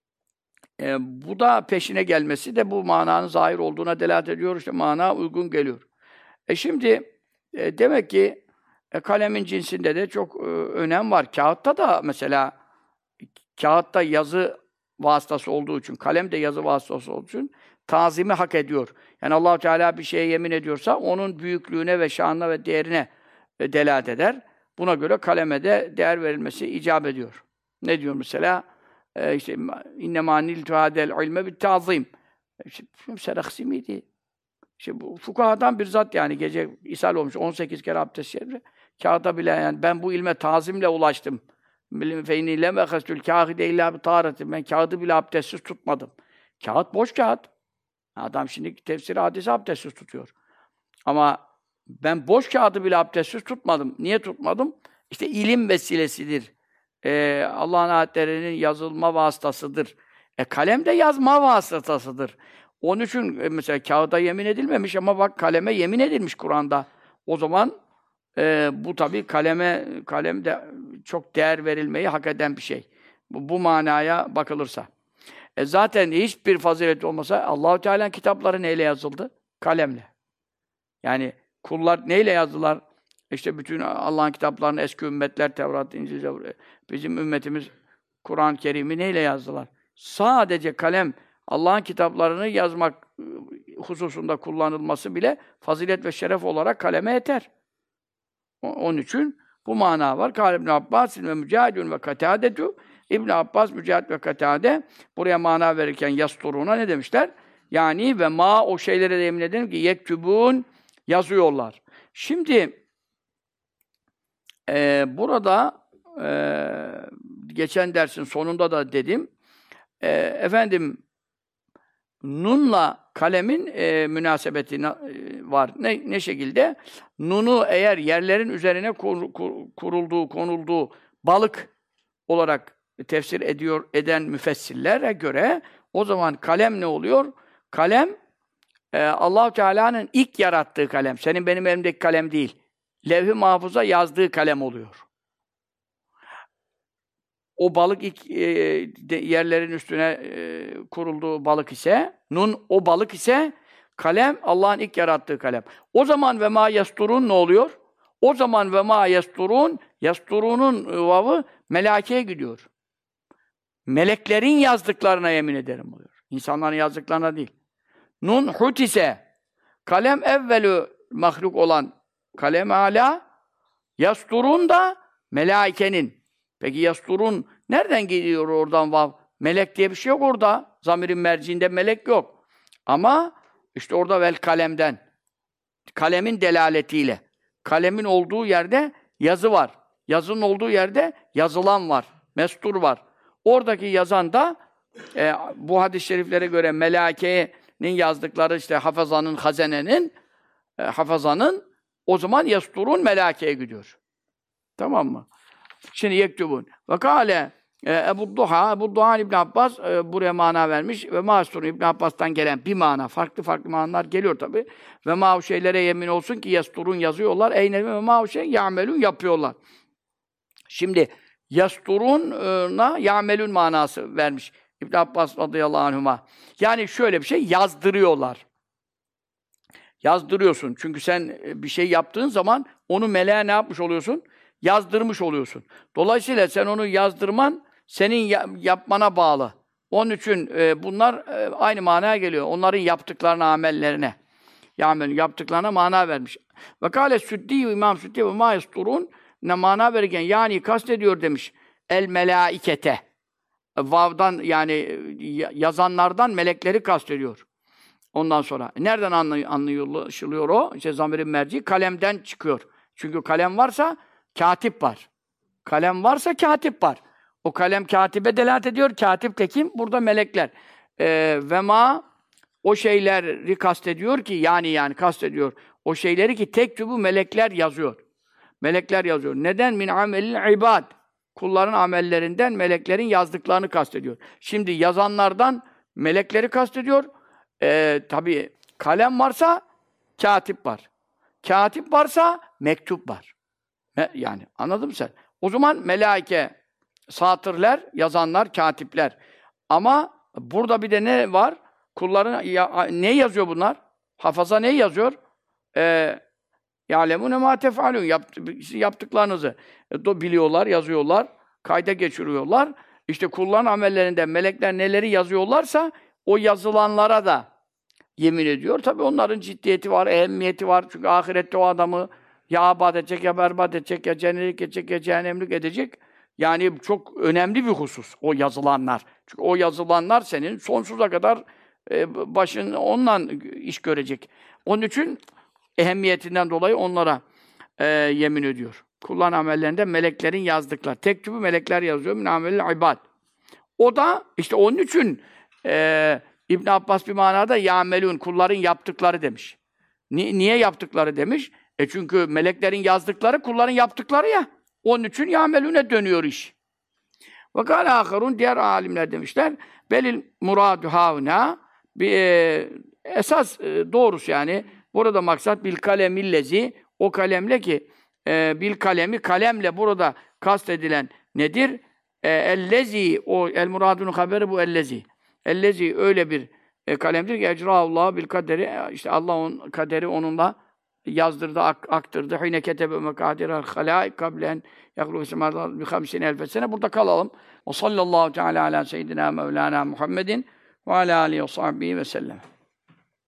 bu da peşine gelmesi de bu mananın zahir olduğuna delalet ediyor. İşte mana uygun geliyor. Şimdi demek ki kalemin cinsinde de çok önem var. Kağıtta da mesela kağıtta yazı vasıtası olduğu için, kalem de yazı vasıtası olduğu için tazimi hak ediyor. Yani Allah Teala bir şeye yemin ediyorsa onun büyüklüğüne ve şanına ve değerine delalet eder. Buna göre kaleme de değer verilmesi icap ediyor. Ne diyor mesela? İşte innemâ niltu hâdel ilme bittâzîm. Serakhsi miydi? İşte bu fukahadan bir zat yani gece ishal olmuş 18 kere abdest şerri. Kağıda bile yani ben bu ilme tazimle ulaştım. Feyni lem ehestül kâhide illâ bi târetim. Ben kağıdı bile abdestsiz tutmadım. Kağıt boş kağıt. Adam şimdi tefsir hadisi abdestsiz tutuyor. Ama ben boş kağıdı bile abdestsiz tutmadım. Niye tutmadım? İşte ilim vesilesidir. Allah'ın ayetlerinin yazılma vasıtasıdır. Kalem de yazma vasıtasıdır. Onun için mesela kağıda yemin edilmemiş ama bak kaleme yemin edilmiş Kur'an'da. O zaman bu tabii kalem de çok değer verilmeyi hak eden bir şey. Bu manaya bakılırsa. Zaten hiçbir fazilet olmasa Allah-u Teala'nın kitapları neyle yazıldı? Kalemle. Yani kullar neyle yazdılar? İşte bütün Allah'ın kitaplarını eski ümmetler, Tevrat, İncil, Zebur, bizim ümmetimiz Kur'an-ı Kerim'i neyle yazdılar? Sadece kalem, Allah'ın kitaplarını yazmak hususunda kullanılması bile fazilet ve şeref olarak kaleme yeter. Onun için bu mana var. Kâle İbn Abbas ve Mücahidun ve Katâdetu. İbn Abbas, Mücahid ve Katâde buraya mana verirken yasturuna ne demişler? Yani ve ma o şeylere de yemin ederim ki yektübûn yazıyorlar. Şimdi burada geçen dersin sonunda da dedim efendim nunla kalemin münasebeti var. Ne şekilde? Nunu eğer yerlerin üzerine konulduğu balık olarak tefsir eden müfessirlere göre o zaman kalem ne oluyor? Kalem Allah-u Teala'nın ilk yarattığı kalem. Senin benim elimdeki kalem değil. Levh-i Mahfuz'a yazdığı kalem oluyor. O balık ilk yerlerin üstüne kurulduğu balık ise, nun o balık ise kalem Allah'ın ilk yarattığı kalem. O zaman ve ma yasturun ne oluyor? O zaman ve ma yasturun, yasturunun vavı melekeye gidiyor. Meleklerin yazdıklarına yemin ederim oluyor. İnsanların yazdıklarına değil. Nun hut ise kalem evvelü mahluk olan kalem ala, yasturun da melaikenin. Peki yasturun nereden geliyor oradan vav? Melek diye bir şey yok orada. Zamirin merciinde melek yok. Ama işte orada vel kalemden. Kalemin delaletiyle. Kalemin olduğu yerde yazı var. Yazının olduğu yerde yazılan var. Mestur var. Oradaki yazan da bu hadis-i şeriflere göre melaikenin yazdıkları işte hafazanın, hazenenin hafazanın o zaman yasturun melakeye gidiyor. Tamam mı? Şimdi yektubun. Ve kâle Ebu Duha İbn Abbas buraya mana vermiş ve Masturun İbn Abbas'tan gelen bir mana, farklı manalar geliyor tabi. Ve ma şeylere yemin olsun ki yasturun yazıyorlar. Eyne ve ma şey ya'melun yapıyorlar. Şimdi yasturun'a ya'melun manası vermiş İbn Abbas radıyallahu anhuma. Yani şöyle bir şey yazdırıyorlar. Yazdırıyorsun. Çünkü sen bir şey yaptığın zaman onu meleğe ne yapmış oluyorsun? Yazdırmış oluyorsun. Dolayısıyla sen onu yazdırman senin yapmana bağlı. Onun için bunlar aynı manaya geliyor. Onların yaptıklarına, amellerine. Yani yaptıklarına mana vermiş. Ve kâle Süddi, İmam Süddi ve mâ yasturun ne mana verirken yani kastediyor demiş. El melâikete. Vav'dan yani yazanlardan melekleri kastediyor. Ondan sonra nereden anlaşılıyor o? İşte zamirin merci kalemden çıkıyor. Çünkü kalem varsa katip var. Kalem varsa katip var. O kalem katibe delalet ediyor. Katip de kim? Burada melekler. Ve ma o şeyleri kastediyor ki yani kastediyor. O şeyleri ki tek bu melekler yazıyor. Melekler yazıyor. Neden? Min amelil ibad. Kulların amellerinden meleklerin yazdıklarını kastediyor. Şimdi yazanlardan melekleri kastediyor. Tabii kalem varsa katip var. Katip varsa mektup var. Yani anladın mı sen? O zaman melaike, satırlar, yazanlar, katipler. Ama burada bir de ne var? Kulların ne yazıyor bunlar? Hafaza ne yazıyor? Ya'lemune mâ tef'alûn. Yaptıklarınızı biliyorlar, yazıyorlar, kayda geçiriyorlar. İşte kulların amellerinde melekler neleri yazıyorlarsa o yazılanlara da yemin ediyor. Tabii onların ciddiyeti var, ehemmiyeti var. Çünkü ahirette o adamı ya abad edecek, ya berbat edecek, ya cennelik edecek, ya cehennemlik edecek. Yani çok önemli bir husus o yazılanlar. Çünkü o yazılanlar senin sonsuza kadar başın onunla iş görecek. Onun için ehemmiyetinden dolayı onlara yemin ediyor. Kulların amellerinde meleklerin yazdıkları. Tektubu melekler yazıyor. Min amelil ibad. O da işte onun için İbn Abbas bir manada ya'melun kulların yaptıkları demiş. Niye yaptıkları demiş? Çünkü meleklerin yazdıkları kulların yaptıkları ya. Onun için ya'melune dönüyor iş. Ve kâle âkharûn diğer alimler demişler. Belil murâdü hâvnâ esas doğrusu yani burada maksat bil kalemillezi o kalemle ki bil kalemi kalemle burada kastedilen nedir? Ellezi o el muradun haberi bu ellezi. Ellezi öyle bir kalemdir ki ecra'ullah bil kaderi işte Allah'ın kaderi onunla yazdırdı, aktırdı. Hine ketebe mekadirel halâik kablen yahlû semâdâ bi 50.000 sene. Burada kalalım. Ve sallallahu teâlâ alâ seyyidina Mevlâna Muhammedin ve alâ âlihi ve sahbihi ve sellem.